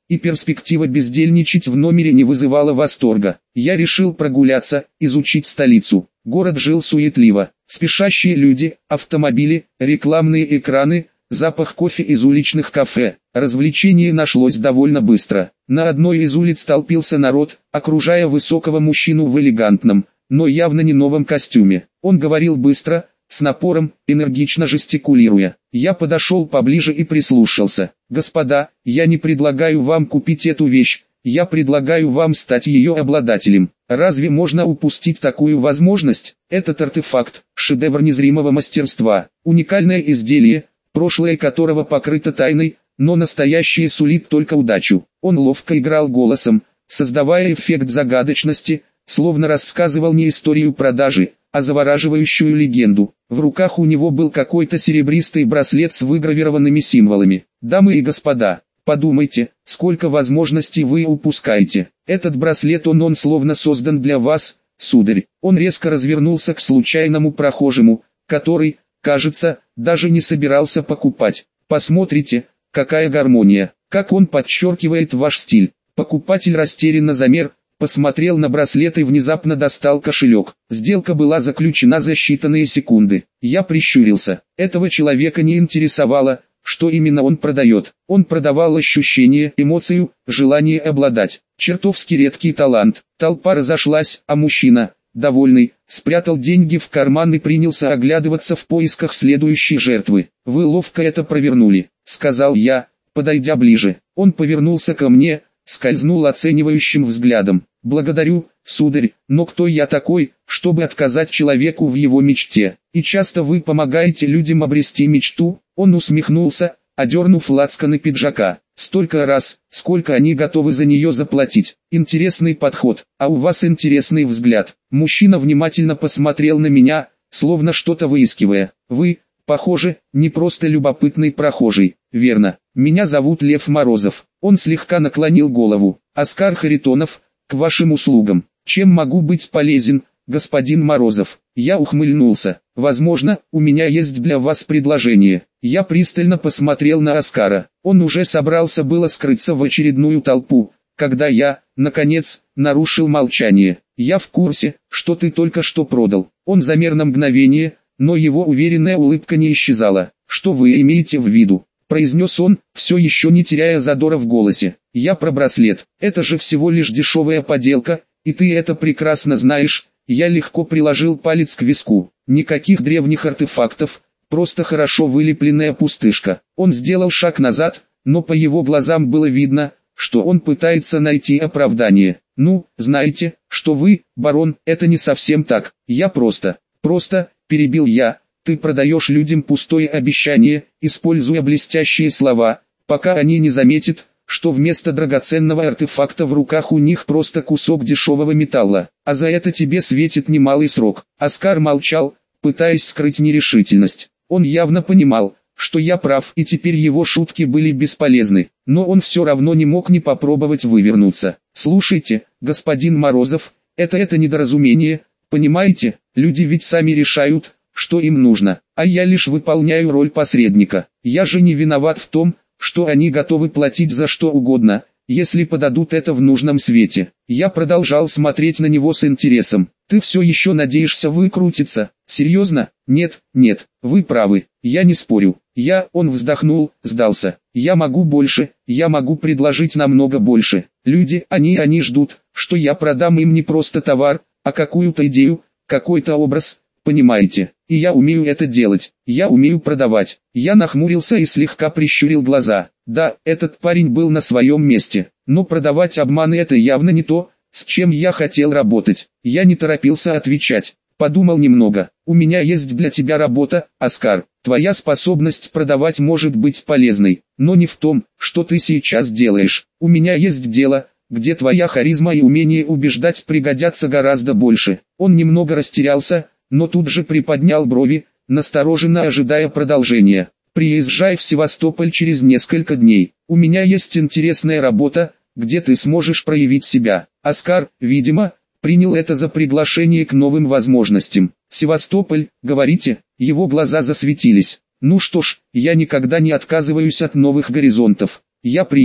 и перспектива бездельничать в номере не вызывала восторга. Я решил прогуляться, изучить столицу. Город жил суетливо. Спешащие люди, автомобили, рекламные экраны, запах кофе из уличных кафе. Развлечение нашлось довольно быстро. На одной из улиц толпился народ, окружая высокого мужчину в элегантном, но явно не новом костюме. Он говорил быстро, с напором, энергично жестикулируя. Я подошел поближе и прислушался. «Господа, я не предлагаю вам купить эту вещь, я предлагаю вам стать ее обладателем. Разве можно упустить такую возможность? Этот артефакт – шедевр незримого мастерства, уникальное изделие, прошлое которого покрыто тайной, но настоящее сулит только удачу». Он ловко играл голосом, создавая эффект загадочности, словно рассказывал не историю продажи, а завораживающую легенду. В руках у него был какой-то серебристый браслет с выгравированными символами. «Дамы и господа, подумайте, сколько возможностей вы упускаете. Этот браслет он словно создан для вас, сударь». Он резко развернулся к случайному прохожему, который, кажется, даже не собирался покупать. «Посмотрите, какая гармония, как он подчеркивает ваш стиль». Покупатель растерянно замер, посмотрел на браслет и внезапно достал кошелек. Сделка была заключена за считанные секунды. Я прищурился. Этого человека не интересовало, что именно он продает. Он продавал ощущение, эмоцию, желание обладать. Чертовски редкий талант. Толпа разошлась, а мужчина, довольный, спрятал деньги в карман и принялся оглядываться в поисках следующей жертвы. «Вы ловко это провернули», — сказал я, подойдя ближе. Он повернулся ко мне, скользнул оценивающим взглядом. «Благодарю, сударь, но кто я такой, чтобы отказать человеку в его мечте? И часто вы помогаете людям обрести мечту?» Он усмехнулся, одернув лацканы пиджака. «Столько раз, сколько они готовы за нее заплатить. Интересный подход, а у вас интересный взгляд». Мужчина внимательно посмотрел на меня, словно что-то выискивая. «Вы, похоже, не просто любопытный прохожий, верно? Меня зовут Лев Морозов». Он слегка наклонил голову. «Оскар Харитонов, к вашим услугам. Чем могу быть полезен, господин Морозов?» Я ухмыльнулся. «Возможно, у меня есть для вас предложение». Я пристально посмотрел на Оскара. Он уже собрался было скрыться в очередную толпу, когда я, наконец, нарушил молчание. «Я в курсе, что ты только что продал». Он замер на мгновение, но его уверенная улыбка не исчезала. «Что вы имеете в виду?» — произнес он, все еще не теряя задора в голосе. «Я про браслет. Это же всего лишь дешевая подделка, и ты это прекрасно знаешь». Я легко приложил палец к виску. «Никаких древних артефактов, просто хорошо вылепленная пустышка». Он сделал шаг назад, но по его глазам было видно, что он пытается найти оправдание. «Ну, знаете, что вы, барон, это не совсем так. Я просто, перебил я. Ты продаешь людям пустое обещание, используя блестящие слова, пока они не заметят, что вместо драгоценного артефакта в руках у них просто кусок дешевого металла, а за это тебе светит немалый срок». Оскар молчал, пытаясь скрыть нерешительность. Он явно понимал, что я прав, и теперь его шутки были бесполезны, но он все равно не мог не попробовать вывернуться. «Слушайте, господин Морозов, это недоразумение, понимаете, люди ведь сами решают, что им нужно, а я лишь выполняю роль посредника. Я же не виноват в том, что они готовы платить за что угодно, если подадут это в нужном свете». Я продолжал смотреть на него с интересом. «Ты все еще надеешься выкрутиться? Серьезно? Нет, вы правы, я не спорю». Он вздохнул, сдался. «Я могу больше, я могу предложить намного больше. Люди, они ждут, что я продам им не просто товар, а какую-то идею, какой-то образ. Понимаете, и я умею это делать, я умею продавать». Я нахмурился и слегка прищурил глаза. Да, этот парень был на своем месте, но продавать обманы — это явно не то, с чем я хотел работать. Я не торопился отвечать, подумал немного. «У меня есть для тебя работа, Оскар. Твоя способность продавать может быть полезной, но не в том, что ты сейчас делаешь. У меня есть дело, где твоя харизма и умение убеждать пригодятся гораздо больше». Он немного растерялся, но тут же приподнял брови, настороженно ожидая продолжения. «Приезжай в Севастополь через несколько дней. У меня есть интересная работа, где ты сможешь проявить себя». Оскар, видимо, принял это за приглашение к новым возможностям. «Севастополь, говорите?» Его глаза засветились. «Ну что ж, я никогда не отказываюсь от новых горизонтов. Я приеду».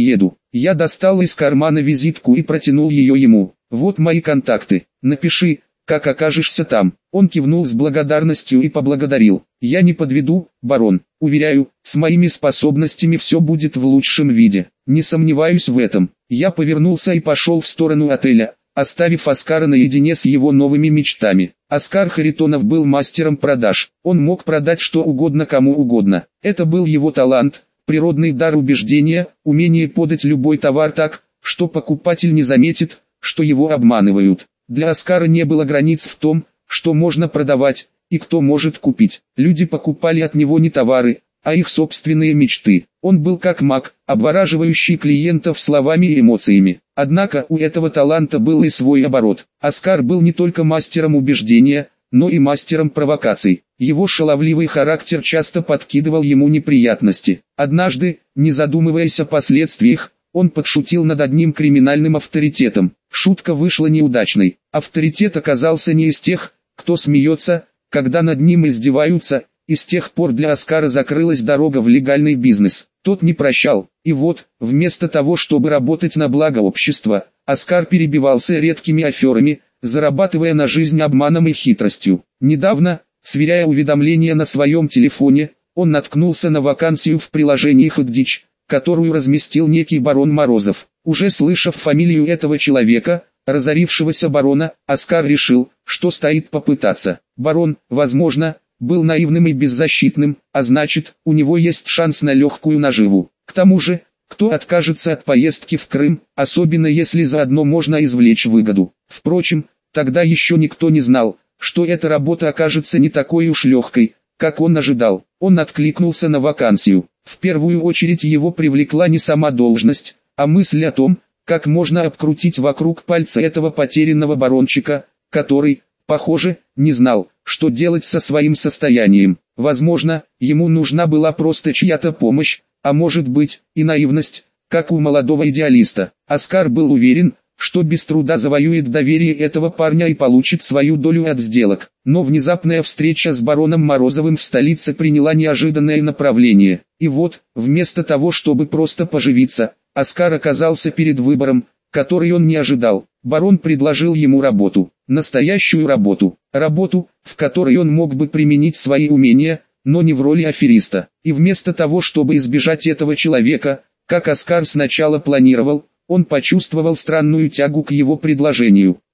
Я достал из кармана визитку и протянул ее ему. Вот мои контакты, напиши, как окажешься там. Он кивнул с благодарностью и поблагодарил. Я не подведу, барон, уверяю, с моими способностями все будет в лучшем виде. Не сомневаюсь в этом. Я повернулся и пошел в сторону отеля, оставив Оскара наедине с его новыми мечтами. Оскар Харитонов был мастером продаж. Он мог продать что угодно кому угодно. Это был его талант, природный дар убеждения, умение подать любой товар так, что покупатель не заметит, что его обманывают. Для Оскара не было границ в том, что можно продавать, и кто может купить. Люди покупали от него не товары, а их собственные мечты. Он был как маг, обвораживающий клиентов словами и эмоциями. Однако у этого таланта был и свой оборот. Оскар был не только мастером убеждения, но и мастером провокаций. Его шаловливый характер часто подкидывал ему неприятности. Однажды, не задумываясь о последствиях, он подшутил над одним криминальным авторитетом. Шутка вышла неудачной. Авторитет оказался не из тех, кто смеется, когда над ним издеваются, и с тех пор для Оскара закрылась дорога в легальный бизнес. Тот не прощал, и вот, вместо того, чтобы работать на благо общества, Оскар перебивался редкими аферами, зарабатывая на жизнь обманом и хитростью. Недавно, сверяя уведомления на своем телефоне, он наткнулся на вакансию в приложении HotDitch, которую разместил некий барон Морозов. Уже слышав фамилию этого человека, разорившегося барона, Оскар решил, что стоит попытаться. Барон, возможно, был наивным и беззащитным, а значит, у него есть шанс на легкую наживу. К тому же, кто откажется от поездки в Крым, особенно если заодно можно извлечь выгоду. Впрочем, тогда еще никто не знал, что эта работа окажется не такой уж легкой, как он ожидал. Он откликнулся на вакансию. В первую очередь его привлекла не сама должность, а мысль о том, как можно обкрутить вокруг пальца этого потерянного барончика, который, похоже, не знал, что делать со своим состоянием. Возможно, ему нужна была просто чья-то помощь, а может быть, и наивность, как у молодого идеалиста. Оскар был уверен, что без труда завоюет доверие этого парня и получит свою долю от сделок. Но внезапная встреча с бароном Морозовым в столице приняла неожиданное направление. И вот, вместо того, чтобы просто поживиться, Оскар оказался перед выбором, который он не ожидал. Барон предложил ему работу, настоящую работу, работу, в которой он мог бы применить свои умения, но не в роли афериста. И вместо того, чтобы избежать этого человека, как Оскар сначала планировал, он почувствовал странную тягу к его предложению.